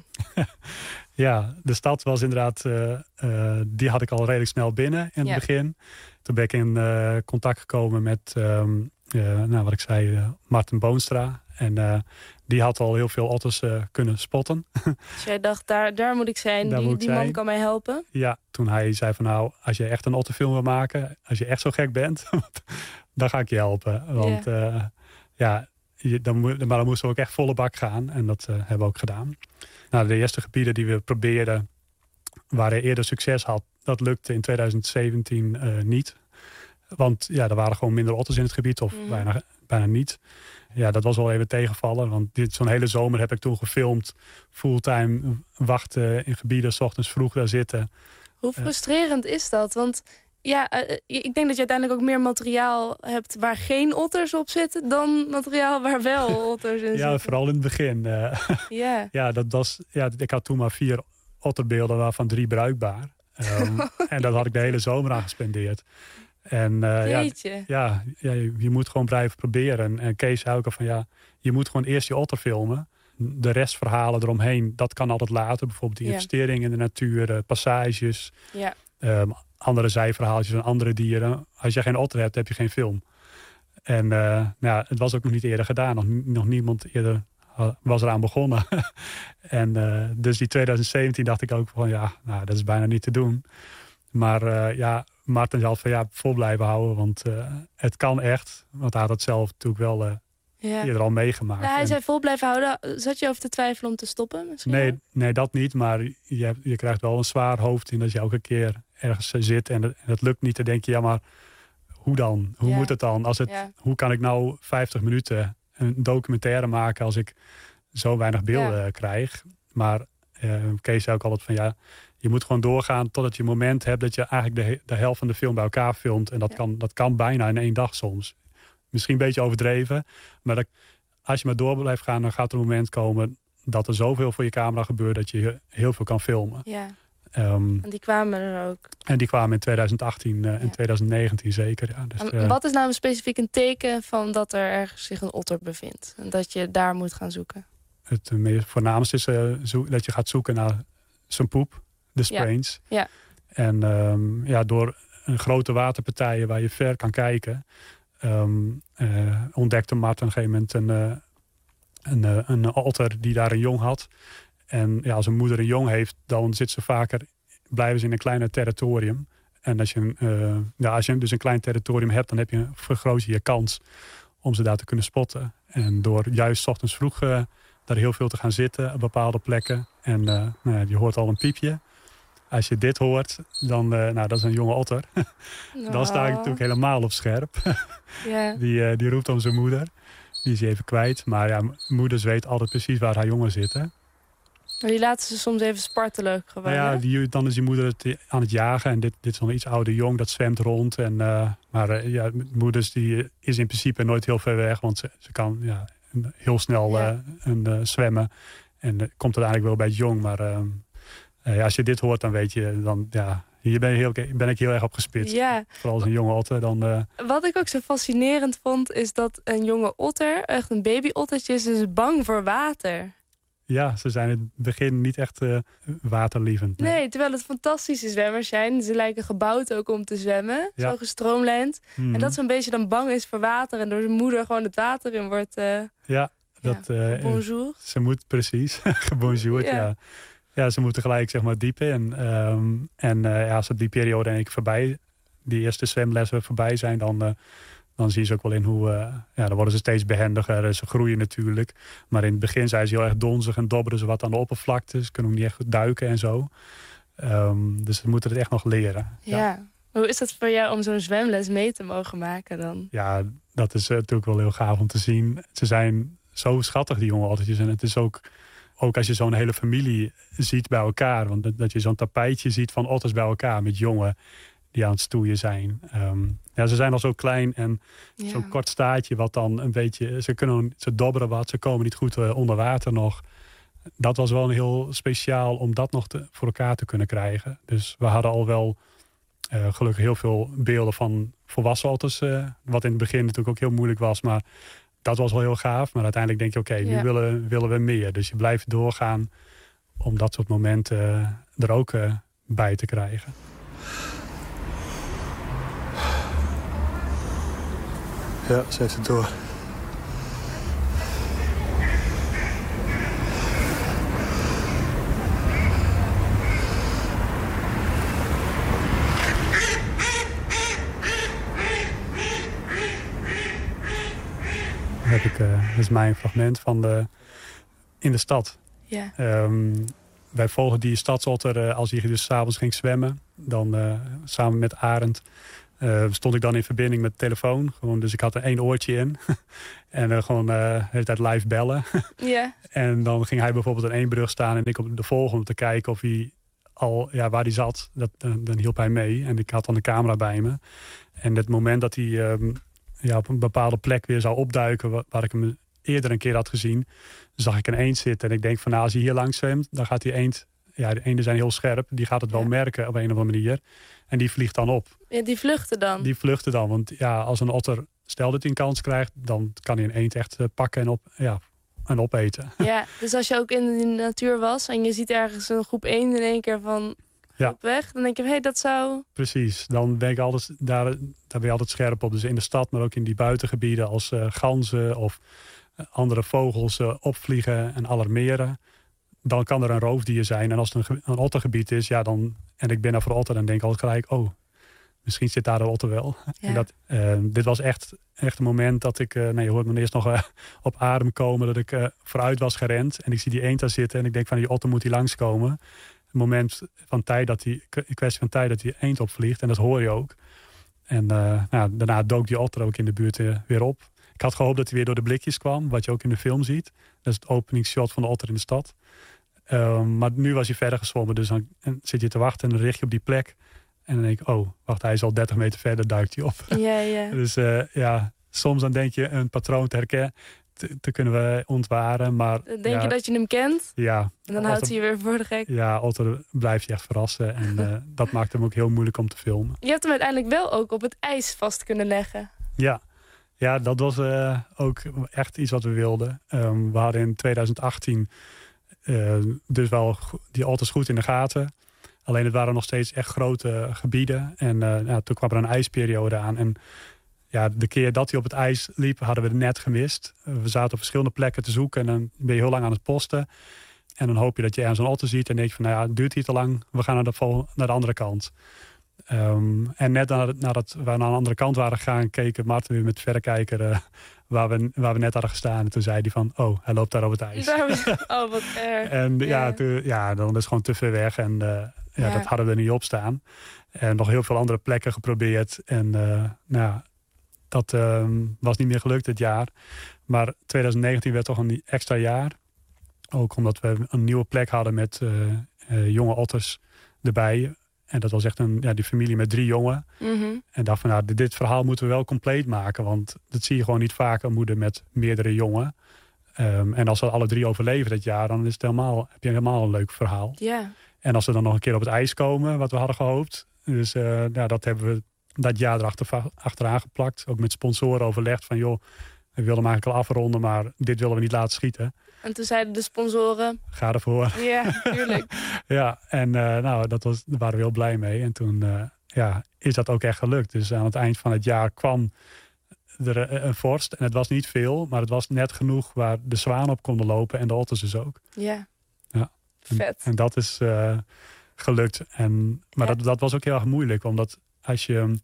Ja, de stad was inderdaad... die had ik al redelijk snel binnen in het begin. Toen ben ik in contact gekomen met... wat ik zei, Martin Boonstra. En die had al heel veel otters kunnen spotten. Dus jij dacht, daar moet ik zijn. Die man kan mij helpen? Ja, toen hij zei van nou, als je echt een otterfilm wil maken... als je echt zo gek bent, dan ga ik je helpen. Want dan moesten we ook echt volle bak gaan. En dat hebben we ook gedaan. Nou, de eerste gebieden die we probeerden... waar hij eerder succes had, dat lukte in 2017 niet. Want er waren gewoon minder otters in het gebied. Of bijna niet. Ja, dat was wel even tegenvallen. Want zo'n hele zomer heb ik toen gefilmd. Fulltime wachten in gebieden, 's ochtends vroeg daar zitten. Hoe frustrerend is dat? Want ik denk dat je uiteindelijk ook meer materiaal hebt waar geen otters op zitten dan materiaal waar wel otters in zitten. Ja, vooral in het begin. Ik had toen maar 4 otterbeelden, waarvan 3 bruikbaar. En dat had ik de hele zomer aan gespendeerd. En je moet gewoon blijven proberen. En Kees zei ook al van je moet gewoon eerst je otter filmen. De rest verhalen eromheen, dat kan altijd later. Bijvoorbeeld die investeringen in de natuur, passages. Ja. Andere zijverhaaltjes van andere dieren. Als je geen otter hebt, heb je geen film. En het was ook nog niet eerder gedaan. Nog niemand eerder was eraan begonnen. En dus die 2017 dacht ik ook van dat is bijna niet te doen. Maar Martin zei van vol blijven houden. Want het kan echt. Want hij had het zelf natuurlijk wel eerder al meegemaakt. Nou, hij zei vol blijven houden. Zat je over te twijfelen om te stoppen? Misschien? Nee, dat niet. Maar je krijgt wel een zwaar hoofd in dat je elke keer ergens zit. En het lukt niet. Dan denk je, maar hoe dan? Hoe moet het dan? Hoe kan ik nou 50 minuten een documentaire maken als ik zo weinig beelden krijg? Maar Kees zei ook altijd van je moet gewoon doorgaan totdat je een moment hebt dat je eigenlijk de helft van de film bij elkaar filmt. En dat kan bijna in 1 dag soms. Misschien een beetje overdreven. Maar als je maar door blijft gaan, dan gaat er een moment komen dat er zoveel voor je camera gebeurt dat je heel veel kan filmen. Ja. En die kwamen er ook. En die kwamen in 2018 en 2019 zeker. Ja. Dus, wat is nou specifiek een teken van dat er ergens zich een otter bevindt? En dat je daar moet gaan zoeken? Het voornaamste is dat je gaat zoeken naar zijn poep, de sprains. Ja. En door een grote waterpartijen waar je ver kan kijken, ontdekte Mart op een gegeven moment een otter die daar een jong had. En als een moeder een jong heeft, dan blijven ze in een kleiner territorium. En als je dus een klein territorium hebt, dan vergroot je je kans om ze daar te kunnen spotten. En door juist 's ochtends vroeg daar heel veel te gaan zitten op bepaalde plekken. En je hoort al een piepje. Als je dit hoort, dan dat is een jonge otter. Dan sta ik natuurlijk helemaal op scherp. Die roept om zijn moeder. Die is hij even kwijt. Maar moeders weten altijd precies waar haar jongen zitten. Maar die laten ze soms even spartelen gewoon. Dan is die moeder aan het jagen. En dit is een iets ouder jong, dat zwemt rond. En, moeders die is in principe nooit heel ver weg. Want ze kan heel snel zwemmen. En komt uiteindelijk wel bij het jong. Maar als je dit hoort, dan weet je... Hier ben ik heel erg op gespitst. Ja. Vooral als een jonge otter. Wat ik ook zo fascinerend vond, is dat een jonge otter, echt een baby-ottertje, is bang voor water. Ja, ze zijn in het begin niet echt waterlievend. Nee, terwijl het fantastische zwemmers zijn. Ze lijken gebouwd ook om te zwemmen. Zo gestroomlijnd. En dat zo'n beetje dan bang is voor water. En door zijn moeder gewoon het water in wordt... bonjour. Ze moet precies. Bonjour, ja. Ja, ze moeten gelijk zeg maar diep in. Als die periode die eerste zwemlessen voorbij zijn, dan zie je ze ook wel in hoe... dan worden ze steeds behendiger. Ze groeien natuurlijk. Maar in het begin zijn ze heel erg donzig en dobberen ze wat aan de oppervlakte. Ze kunnen ook niet echt goed duiken en zo. Dus ze moeten het echt nog leren. Ja. Hoe is dat voor jou om zo'n zwemles mee te mogen maken dan? Ja, dat is natuurlijk wel heel gaaf om te zien. Ze zijn zo schattig, die jonge ottertjes. En het is ook als je zo'n hele familie ziet bij elkaar. Want dat je zo'n tapijtje ziet van otters bij elkaar met jongen die aan het stoeien zijn. Ze zijn al zo klein en zo'n kort staartje wat dan een beetje... Ze dobberen wat, ze komen niet goed onder water nog. Dat was wel een heel speciaal om dat nog voor elkaar te kunnen krijgen. Dus we hadden al wel gelukkig heel veel beelden van volwassen otters. Wat in het begin natuurlijk ook heel moeilijk was, maar... Dat was wel heel gaaf, maar uiteindelijk denk je... nu willen we meer. Dus je blijft doorgaan om dat soort momenten er ook bij te krijgen. Ja, ze heeft het door. Dat is mijn fragment van in de stad. Ja. Wij volgen die stadsotter als hij dus 's avonds ging zwemmen. Dan samen met Arend stond ik dan in verbinding met de telefoon. Dus ik had er 1 oortje in. En gewoon de hele tijd live bellen. Ja. En dan ging hij bijvoorbeeld aan 1 brug staan en ik op de volgende om te kijken of hij al waar hij zat. Dan hielp hij mee. En ik had dan de camera bij me. En het moment dat hij... op een bepaalde plek weer zou opduiken... waar ik hem eerder een keer had gezien... zag ik een eend zitten. En ik denk van als hij hier langs zwemt... dan gaat die eend... Ja, de eenden zijn heel scherp. Die gaat het wel merken op een of andere manier. En die vliegt dan op. Ja, die vluchten dan? Die vluchten dan. Want als een otter... stel dat hij een kans krijgt... dan kan hij een eend echt pakken en opeten. Ja, dus als je ook in de natuur was... en je ziet ergens een groep eenden in één keer van... op weg, dan denk je, dat zou... Precies, dan ben ik daar ben je altijd scherp op. Dus in de stad, maar ook in die buitengebieden als ganzen of andere vogels opvliegen en alarmeren. Dan kan er een roofdier zijn. En als het een ottergebied is, en ik ben daar voor otter, dan denk ik altijd gelijk, misschien zit daar de otter wel. Ja. En dit was echt een moment dat ik, je hoort me eerst nog op adem komen, dat ik vooruit was gerend. En ik zie die eend daar zitten en ik denk van die otter moet hier langskomen. Een moment van tijd een kwestie van tijd dat die eend opvliegt. En dat hoor je ook. En daarna dook die otter ook in de buurt weer op. Ik had gehoopt dat hij weer door de blikjes kwam, wat je ook in de film ziet. Dat is het openingsshot van de otter in de stad. Maar nu was hij verder gezwommen, dus dan zit je te wachten en dan richt je op die plek. En dan denk ik, oh, wacht, hij is al 30 meter verder, duikt hij op. Ja. Dus soms dan denk je een patroon te herkennen, te kunnen we ontwaren. Maar dan denk je dat je hem kent. Ja. En dan houdt hij je weer voor de gek. Ja, otter blijft je echt verrassen. En dat maakt hem ook heel moeilijk om te filmen. Je hebt hem uiteindelijk wel ook op het ijs vast kunnen leggen. Ja, dat was ook echt iets wat we wilden. We hadden in 2018 dus wel die otters goed in de gaten. Alleen het waren nog steeds echt grote gebieden. En toen kwam er een ijsperiode aan. En ja, de keer dat hij op het ijs liep, hadden we het net gemist. We zaten op verschillende plekken te zoeken. En dan ben je heel lang aan het posten. En dan hoop je dat je ergens een otter ziet. En denk je van, het duurt hier te lang. We gaan naar de andere kant. En net nadat we naar de andere kant waren gegaan, keken Marten weer met de verrekijker waar we net hadden gestaan. En toen zei hij van, oh, hij loopt daar op het ijs. Oh, wat erg. En dan is het gewoon te ver weg. En dat hadden we er niet op staan. En nog heel veel andere plekken geprobeerd. En dat was niet meer gelukt dit jaar. Maar 2019 werd toch een extra jaar. Ook omdat we een nieuwe plek hadden met jonge otters erbij. En dat was echt die familie met 3 jongen. Mm-hmm. En dacht van, dit verhaal moeten we wel compleet maken. Want dat zie je gewoon niet vaak, een moeder met meerdere jongen. En als ze alle 3 overleven dat jaar, dan is heb je helemaal een leuk verhaal. Yeah. En als ze dan nog een keer op het ijs komen, wat we hadden gehoopt. Dus dat hebben we dat jaar achteraan geplakt. Ook met sponsoren overlegd van, joh, we wilden hem eigenlijk al afronden, maar dit willen we niet laten schieten. En toen zeiden de sponsoren, ga ervoor. Ja, tuurlijk. Ja, en daar waren we heel blij mee. En toen is dat ook echt gelukt. Dus aan het eind van het jaar kwam er een vorst. En het was niet veel, maar het was net genoeg waar de zwanen op konden lopen en de otters dus ook. Ja. Vet. En dat is gelukt. Maar dat was ook heel erg moeilijk, omdat als je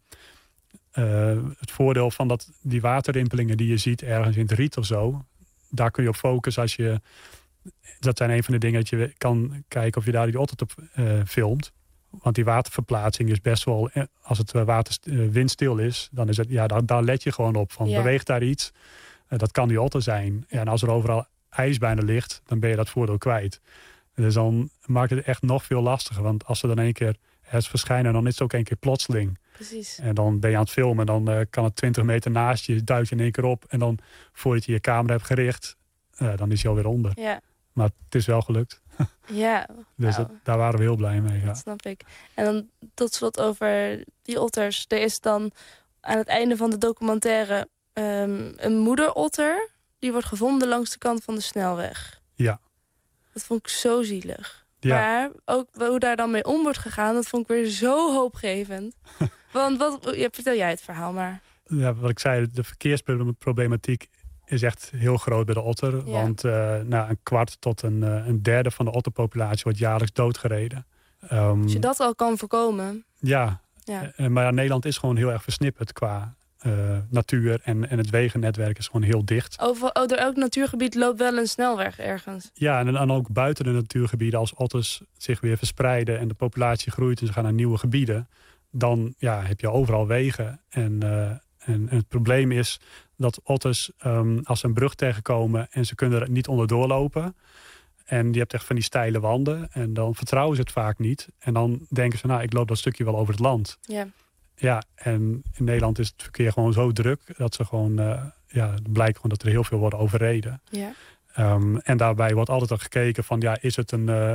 het voordeel van die waterrimpelingen die je ziet ergens in het riet of zo, daar kun je op focussen dat zijn een van de dingen dat je kan kijken of je daar die otter op filmt. Want die waterverplaatsing is best wel, als het water windstil is, dan is het, daar let je gewoon op. Van beweegt daar iets, dat kan die otter zijn. Ja, en als er overal ijs bijna ligt, dan ben je dat voordeel kwijt. Dus dan maakt het echt nog veel lastiger. Want als ze dan 1 keer verschijnen, dan is het ook 1 keer plotseling. Precies. En dan ben je aan het filmen, dan kan het 20 meter naast je, duikt je in 1 keer op. En dan, voordat je je camera hebt gericht, dan is hij alweer onder. Ja. Maar het is wel gelukt. Ja. Dus daar waren we heel blij mee. Ja. Dat snap ik. En dan tot slot over die otters. Er is dan aan het einde van de documentaire een moederotter. Die wordt gevonden langs de kant van de snelweg. Ja. Dat vond ik zo zielig. Ja. Maar ook hoe daar dan mee om wordt gegaan, dat vond ik weer zo hoopgevend. Want vertel jij het verhaal maar. Ja, wat ik zei, de verkeersproblematiek is echt heel groot bij de otter. Ja. Want 1/4 tot een derde van de otterpopulatie wordt jaarlijks doodgereden. Als je dat al kan voorkomen. Ja. Maar Nederland is gewoon heel erg versnipperd qua natuur. En het wegennetwerk is gewoon heel dicht. Door elk natuurgebied loopt wel een snelweg ergens. Ja, en dan ook buiten de natuurgebieden, als otters zich weer verspreiden en de populatie groeit en ze gaan naar nieuwe gebieden, dan heb je overal wegen. En het probleem is dat otters, als ze een brug tegenkomen en ze kunnen er niet onderdoor lopen, en je hebt echt van die steile wanden, en dan vertrouwen ze het vaak niet. En dan denken ze, ik loop dat stukje wel over het land. Ja. Ja, en in Nederland is het verkeer gewoon zo druk dat ze gewoon, het blijkt gewoon dat er heel veel worden overreden. Ja. En daarbij wordt altijd al gekeken van, is het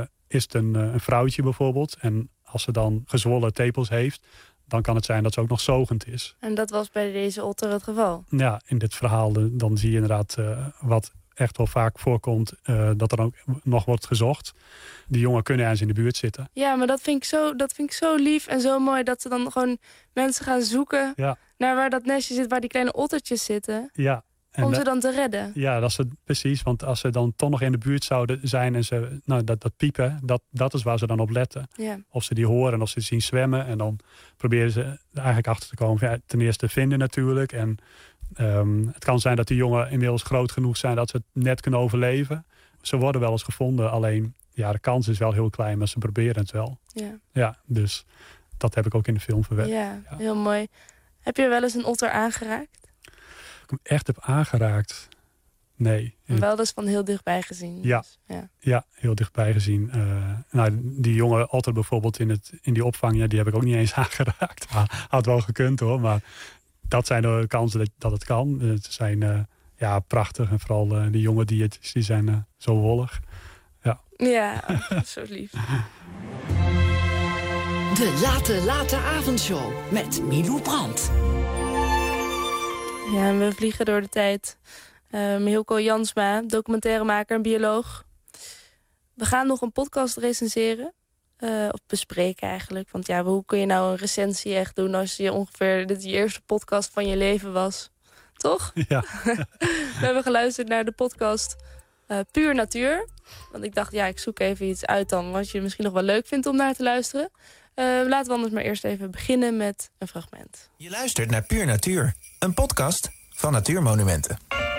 een vrouwtje bijvoorbeeld? En als ze dan gezwollen tepels heeft, dan kan het zijn dat ze ook nog zogend is. En dat was bij deze otter het geval? Ja, in dit verhaal dan zie je inderdaad wat echt wel vaak voorkomt, dat er ook nog wordt gezocht. Die jongen kunnen ergens in de buurt zitten. Ja, maar dat vind ik zo lief en zo mooi dat ze dan gewoon mensen gaan zoeken naar waar dat nestje zit, waar die kleine ottertjes zitten. Ja. Om ze dan te redden. Ja, dat is het precies. Want als ze dan toch nog in de buurt zouden zijn en ze dat piepen, dat is waar ze dan op letten. Ja. Of ze die horen, of ze zien zwemmen. En dan proberen ze er eigenlijk achter te komen. Ten eerste vinden natuurlijk. En het kan zijn dat die jongen inmiddels groot genoeg zijn dat ze het net kunnen overleven. Ze worden wel eens gevonden. Alleen, de kans is wel heel klein, maar ze proberen het wel. Ja. Ja, dus dat heb ik ook in de film verwerkt. Ja, heel mooi. Heb je wel eens een otter aangeraakt? Ik hem echt heb aangeraakt? Nee. Wel dus van heel dichtbij gezien. Ja, dus, ja heel dichtbij gezien. Die jonge otter bijvoorbeeld in die opvang, die heb ik ook niet eens aangeraakt. Had wel gekund hoor, maar dat zijn de kansen dat het kan. Ze zijn prachtig en vooral die jonge diertjes, die zijn zo wollig. Ja, zo lief. De late avondshow met Milou Brandt. Ja, en we vliegen door de tijd. Hilco Jansma, documentairemaker en bioloog. We gaan nog een podcast recenseren. Of bespreken eigenlijk. Want hoe kun je nou een recensie echt doen als je ongeveer dit je eerste podcast van je leven was? Toch? Ja. We hebben geluisterd naar de podcast Puur Natuur. Want ik dacht, ik zoek even iets uit dan wat je misschien nog wel leuk vindt om naar te luisteren. Laten we anders maar eerst even beginnen met een fragment. Je luistert naar Puur Natuur, een podcast van Natuurmonumenten.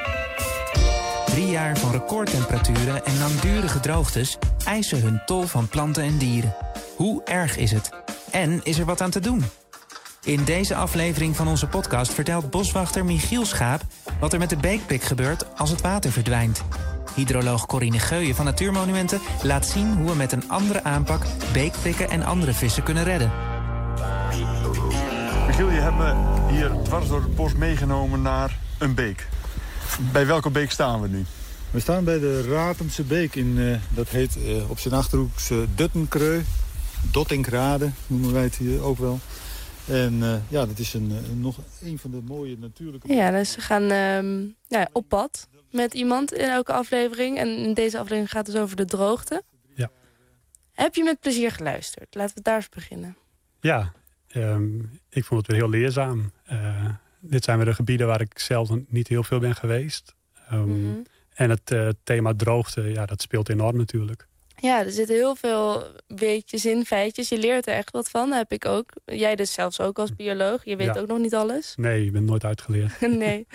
3 jaar van recordtemperaturen en langdurige droogtes eisen hun tol van planten en dieren. Hoe erg is het? En is er wat aan te doen? In deze aflevering van onze podcast vertelt boswachter Michiel Schaap wat er met de beekprik gebeurt als het water verdwijnt. Hydroloog Corine Geuyen van Natuurmonumenten laat zien hoe we met een andere aanpak beekprikken en andere vissen kunnen redden. Michiel, je hebt me hier dwars door het bos meegenomen naar een beek. Bij welke beek staan we nu? We staan bij de Ratemse beek. Dat heet op zijn Achterhoeks Duttenkreu. Dottinkrade noemen wij het hier ook wel. En dat is nog een van de mooie natuurlijke... Ja, dus ze gaan op pad met iemand in elke aflevering. En in deze aflevering gaat het dus over de droogte. Ja. Heb je met plezier geluisterd? Laten we daar eens beginnen. Ja, ik vond het weer heel leerzaam. Dit zijn weer de gebieden waar ik zelf niet heel veel ben geweest. En het thema droogte, dat speelt enorm natuurlijk. Ja, er zitten heel veel weetjes in, feitjes. Je leert er echt wat van, heb ik ook. Jij dus zelfs ook als bioloog. Je weet ook nog niet alles. Nee, ik ben nooit uitgeleerd. Nee.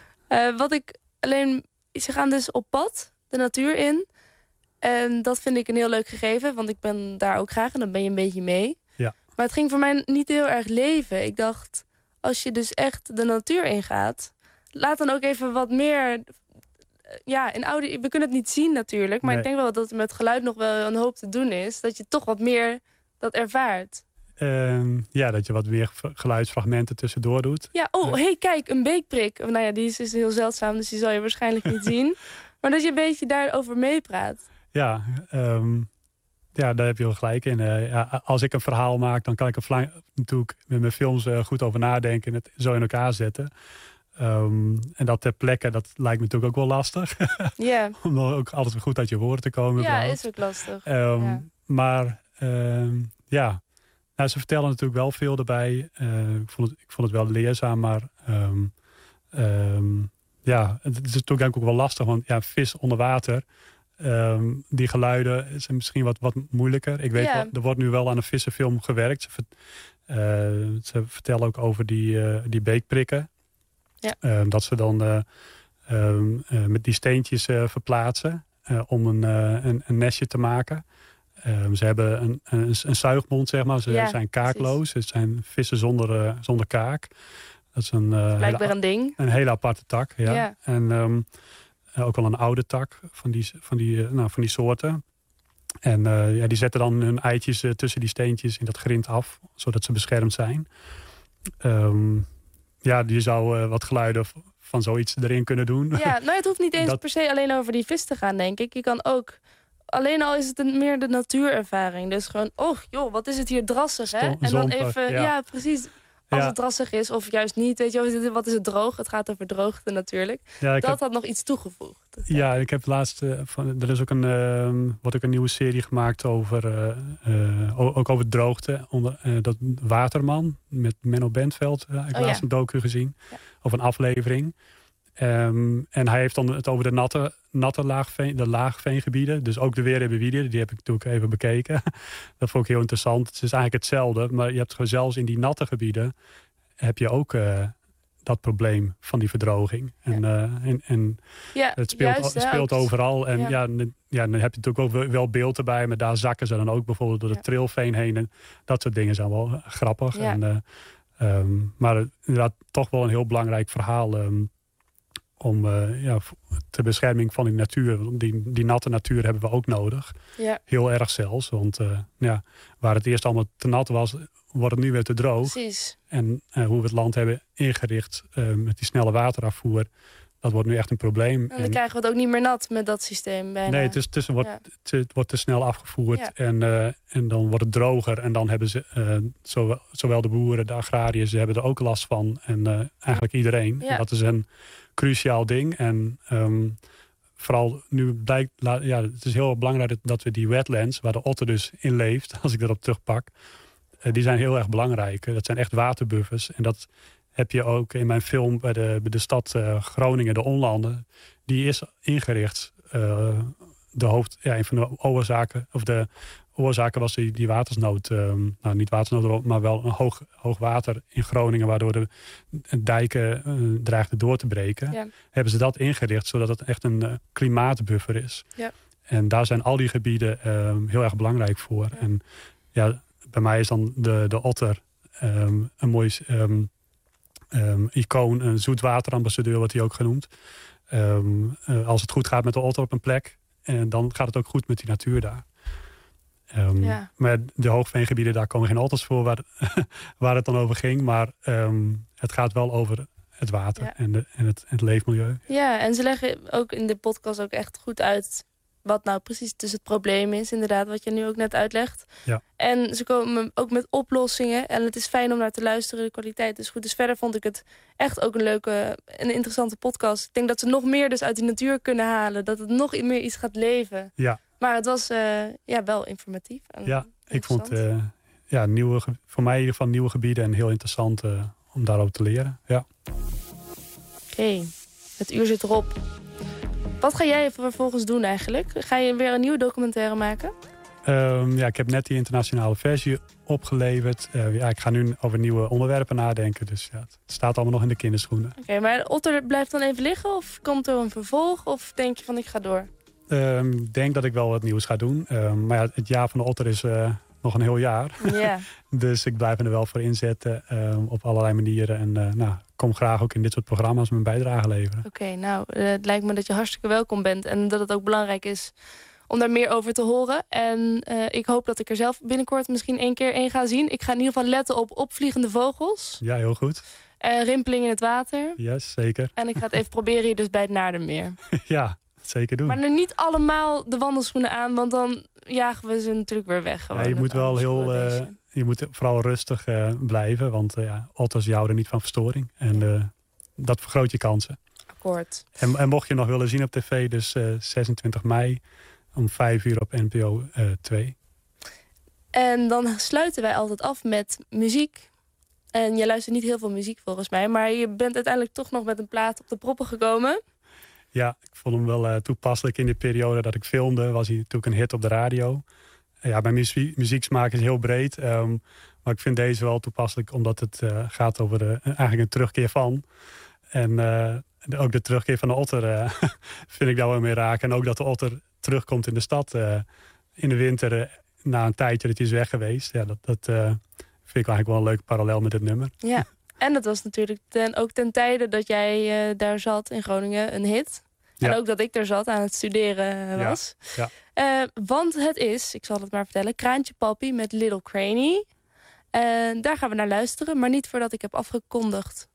Ze gaan dus op pad, de natuur in. En dat vind ik een heel leuk gegeven, want ik ben daar ook graag en dan ben je een beetje mee. Ja. Maar het ging voor mij niet heel erg leven. Ik dacht, als je dus echt de natuur ingaat, laat dan ook even wat meer... in audio, we kunnen het niet zien natuurlijk, maar ik denk wel dat er met geluid nog wel een hoop te doen is. Dat je toch wat meer dat ervaart. Dat je wat meer geluidsfragmenten tussendoor doet. Ja, kijk, een beekprik. Nou ja, die is dus heel zeldzaam, dus die zal je waarschijnlijk niet zien. Maar dat je een beetje daarover meepraat. Ja, daar heb je wel gelijk in. Als ik een verhaal maak, dan kan ik er natuurlijk met mijn films goed over nadenken en het zo in elkaar zetten. En dat ter plekke, dat lijkt me natuurlijk ook wel lastig. Ja. Om dan ook altijd goed uit je woorden te komen. Ja, is ook lastig. Maar ze vertellen natuurlijk wel veel erbij. Ik vond het wel leerzaam, maar het is natuurlijk ook wel lastig. Want vis onder water, die geluiden zijn misschien wat moeilijker. Ik weet wel, er wordt nu wel aan een vissenfilm gewerkt. Ze vertellen ook over die beekprikken. Ja. Dat ze dan met die steentjes verplaatsen om een nestje te maken. Ze hebben een zuigmond, zeg maar. Ze zijn kaakloos. Precies. Het zijn vissen zonder kaak. Dat is blijkbaar een ding. Een hele aparte tak. Ja. Ja. En ook wel een oude tak van die soorten. En die zetten dan hun eitjes tussen die steentjes in dat grind af. Zodat ze beschermd zijn. Die zou wat geluiden van zoiets erin kunnen doen. Ja, het hoeft niet eens per se alleen over die vis te gaan, denk ik. Je kan ook, alleen al is het meer de natuurervaring. Dus gewoon, wat is het hier drassig, hè? En dan even, precies, als het drassig is of juist niet. Weet je, wat is het droog? Het gaat over droogte natuurlijk. Ja, dat had nog iets toegevoegd. Ja, ik heb laatst, er is ook wordt ook een nieuwe serie gemaakt over, ook over droogte. Dat Waterman, met Menno Bentveld. Ik heb laatst een docu gezien, of een aflevering. En hij heeft dan het over de natte laagveengebieden. Dus ook de Weerhebbewieden, die heb ik natuurlijk even bekeken. Dat vond ik heel interessant. Het is eigenlijk hetzelfde, maar je hebt zelfs in die natte gebieden heb je ook dat probleem van die verdroging. En het speelt overal. En dan heb je natuurlijk ook wel beeld erbij, maar daar zakken ze dan ook bijvoorbeeld door het trilveen heen. En dat soort dingen zijn wel grappig. Ja. Maar inderdaad toch wel een heel belangrijk verhaal om ter bescherming van die natuur. Die natte natuur hebben we ook nodig. Ja. Heel erg zelfs. Want waar het eerst allemaal te nat was, wordt het nu weer te droog. Precies. En hoe we het land hebben ingericht met die snelle waterafvoer, dat wordt nu echt een probleem. En dan krijgen we het ook niet meer nat met dat systeem bijna. Nee, het wordt te snel afgevoerd. Ja. En dan wordt het droger. En dan hebben ze, zowel de boeren, de agrariërs, ze hebben er ook last van. En eigenlijk iedereen. Ja. En dat is een cruciaal ding. En vooral nu blijkt, het is heel belangrijk dat we die wetlands, waar de otter dus in leeft, als ik erop terugpak, die zijn heel erg belangrijk. Dat zijn echt waterbuffers. En dat heb je ook in mijn film bij de stad Groningen, de Onlanden. Die is ingericht. Een van de oorzaken, of de oorzaken was die watersnood. Niet watersnood, maar wel een hoog water in Groningen, waardoor de dijken dreigden door te breken. Ja. Hebben ze dat ingericht, zodat het echt een klimaatbuffer is. Ja. En daar zijn al die gebieden heel erg belangrijk voor. Ja. En bij mij is dan de otter een mooi icoon, een zoetwaterambassadeur wordt hij ook genoemd. Als het goed gaat met de otter op een plek, dan gaat het ook goed met die natuur daar. Maar de hoogveengebieden, daar komen geen otters voor waar het dan over ging. Maar het gaat wel over het water en het leefmilieu. Ja, en ze leggen ook in de podcast ook echt goed uit wat nou precies dus het probleem is, inderdaad, wat je nu ook net uitlegt. Ja. En ze komen ook met oplossingen. En het is fijn om naar te luisteren, de kwaliteit is goed. Dus verder vond ik het echt ook een leuke en interessante podcast. Ik denk dat ze nog meer dus uit die natuur kunnen halen. Dat het nog meer iets gaat leven. Ja. Maar het was wel informatief. En ik vond voor mij in ieder geval nieuwe gebieden en heel interessant om daarover te leren. Ja. Oké, het uur zit erop. Wat ga jij vervolgens doen eigenlijk? Ga je weer een nieuwe documentaire maken? Ik heb net die internationale versie opgeleverd. Ik ga nu over nieuwe onderwerpen nadenken. Dus het staat allemaal nog in de kinderschoenen. Oké, maar Otter blijft dan even liggen? Of komt er een vervolg? Of denk je van ik ga door? Ik denk dat ik wel wat nieuws ga doen. Maar het jaar van de otter is nog een heel jaar. Yeah. Dus ik blijf me er wel voor inzetten op allerlei manieren. En kom graag ook in dit soort programma's mijn bijdrage leveren. Oké, het lijkt me dat je hartstikke welkom bent. En dat het ook belangrijk is om daar meer over te horen. En ik hoop dat ik er zelf binnenkort misschien 1 keer ga zien. Ik ga in ieder geval letten op opvliegende vogels. Ja, heel goed. Rimpeling in het water. Yes, zeker. En ik ga het even proberen hier dus bij het Naardenmeer. Ja, zeker doen. Maar nu niet allemaal de wandelschoenen aan, want dan jagen we ze natuurlijk weer weg. Ja, je moet wel je moet vooral rustig blijven, want otters houden niet van verstoring. En dat vergroot je kansen. Akkoord. En mocht je nog willen zien op tv, dus 26 mei om 5 uur op NPO 2. En dan sluiten wij altijd af met muziek. En je luistert niet heel veel muziek volgens mij, maar je bent uiteindelijk toch nog met een plaat op de proppen gekomen. Ja, ik vond hem wel toepasselijk in de periode dat ik filmde. Was hij natuurlijk een hit op de radio. Mijn muzieksmaak is heel breed. Maar ik vind deze wel toepasselijk omdat het gaat over eigenlijk een terugkeer van. En ook de terugkeer van de otter vind ik daar wel mee raken. En ook dat de otter terugkomt in de stad in de winter na een tijdje dat hij is weg geweest. Ja, dat vind ik eigenlijk wel een leuk parallel met dit nummer. Ja, en dat was natuurlijk ook ten tijde dat jij daar zat in Groningen een hit. En ook dat ik er zat aan het studeren was. Ja. Want het is, ik zal het maar vertellen, Kraantje Papi met Little Craney. Daar gaan we naar luisteren, maar niet voordat ik heb afgekondigd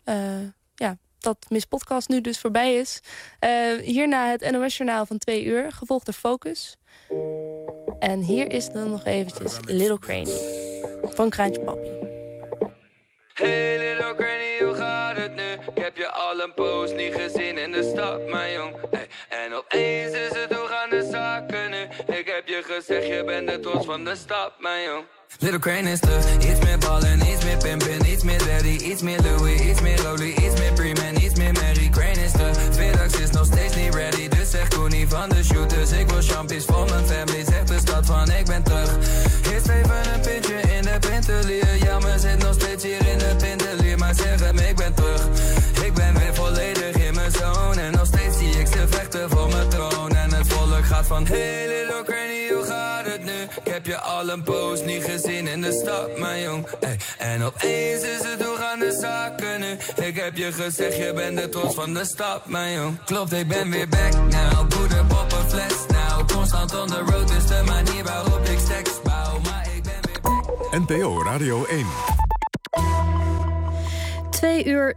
dat Miss Podcast nu dus voorbij is. Hierna het NOS-journaal van 2 uur, gevolgd door Focus. En hier is dan nog eventjes Little Craney van Kraantje Papi. Hey Little Craney, hoe gaat het nu? Ik heb je al een poos niet gezien in de stad, mijn jong. Hey, en opeens is het hoe gaan de zaken nu? Ik heb je gezegd, je bent de trots van de stad, mijn jong. Little Craney is terug, iets meer ballen, iets meer pimpen, iets meer daddy, iets meer Louis, iets meer Rolly, iets meer Freeman, iets meer Mary. Craney is terug, Vedax is nog steeds niet ready, dus zeg Koenie van de shooters. Ik wil champies voor mijn family, zegt de stad van ik ben terug. Eerst even een pintje in de pintelier, ja maar zit nog steeds hier in de pintelier, maar zeg hem ik ben terug. Ik ben weer volledig in mijn zone en nog steeds zie ik ze vechten voor mijn troon. En het volk gaat van hey Little Craney, hoe gaat het nu? Ik heb je al al een poos niet gezien in de stad, mijn jong. Ey, en opeens is het hoe gaan de zaken nu. Ik heb je gezegd, je bent de trots van de stad, mijn jong. Klopt, ik ben weer back now. Poeder op een fles now. Constant on the road is de manier waarop ik stacks bouw. Maar ik ben weer back now. NPO Radio 1. 2 uur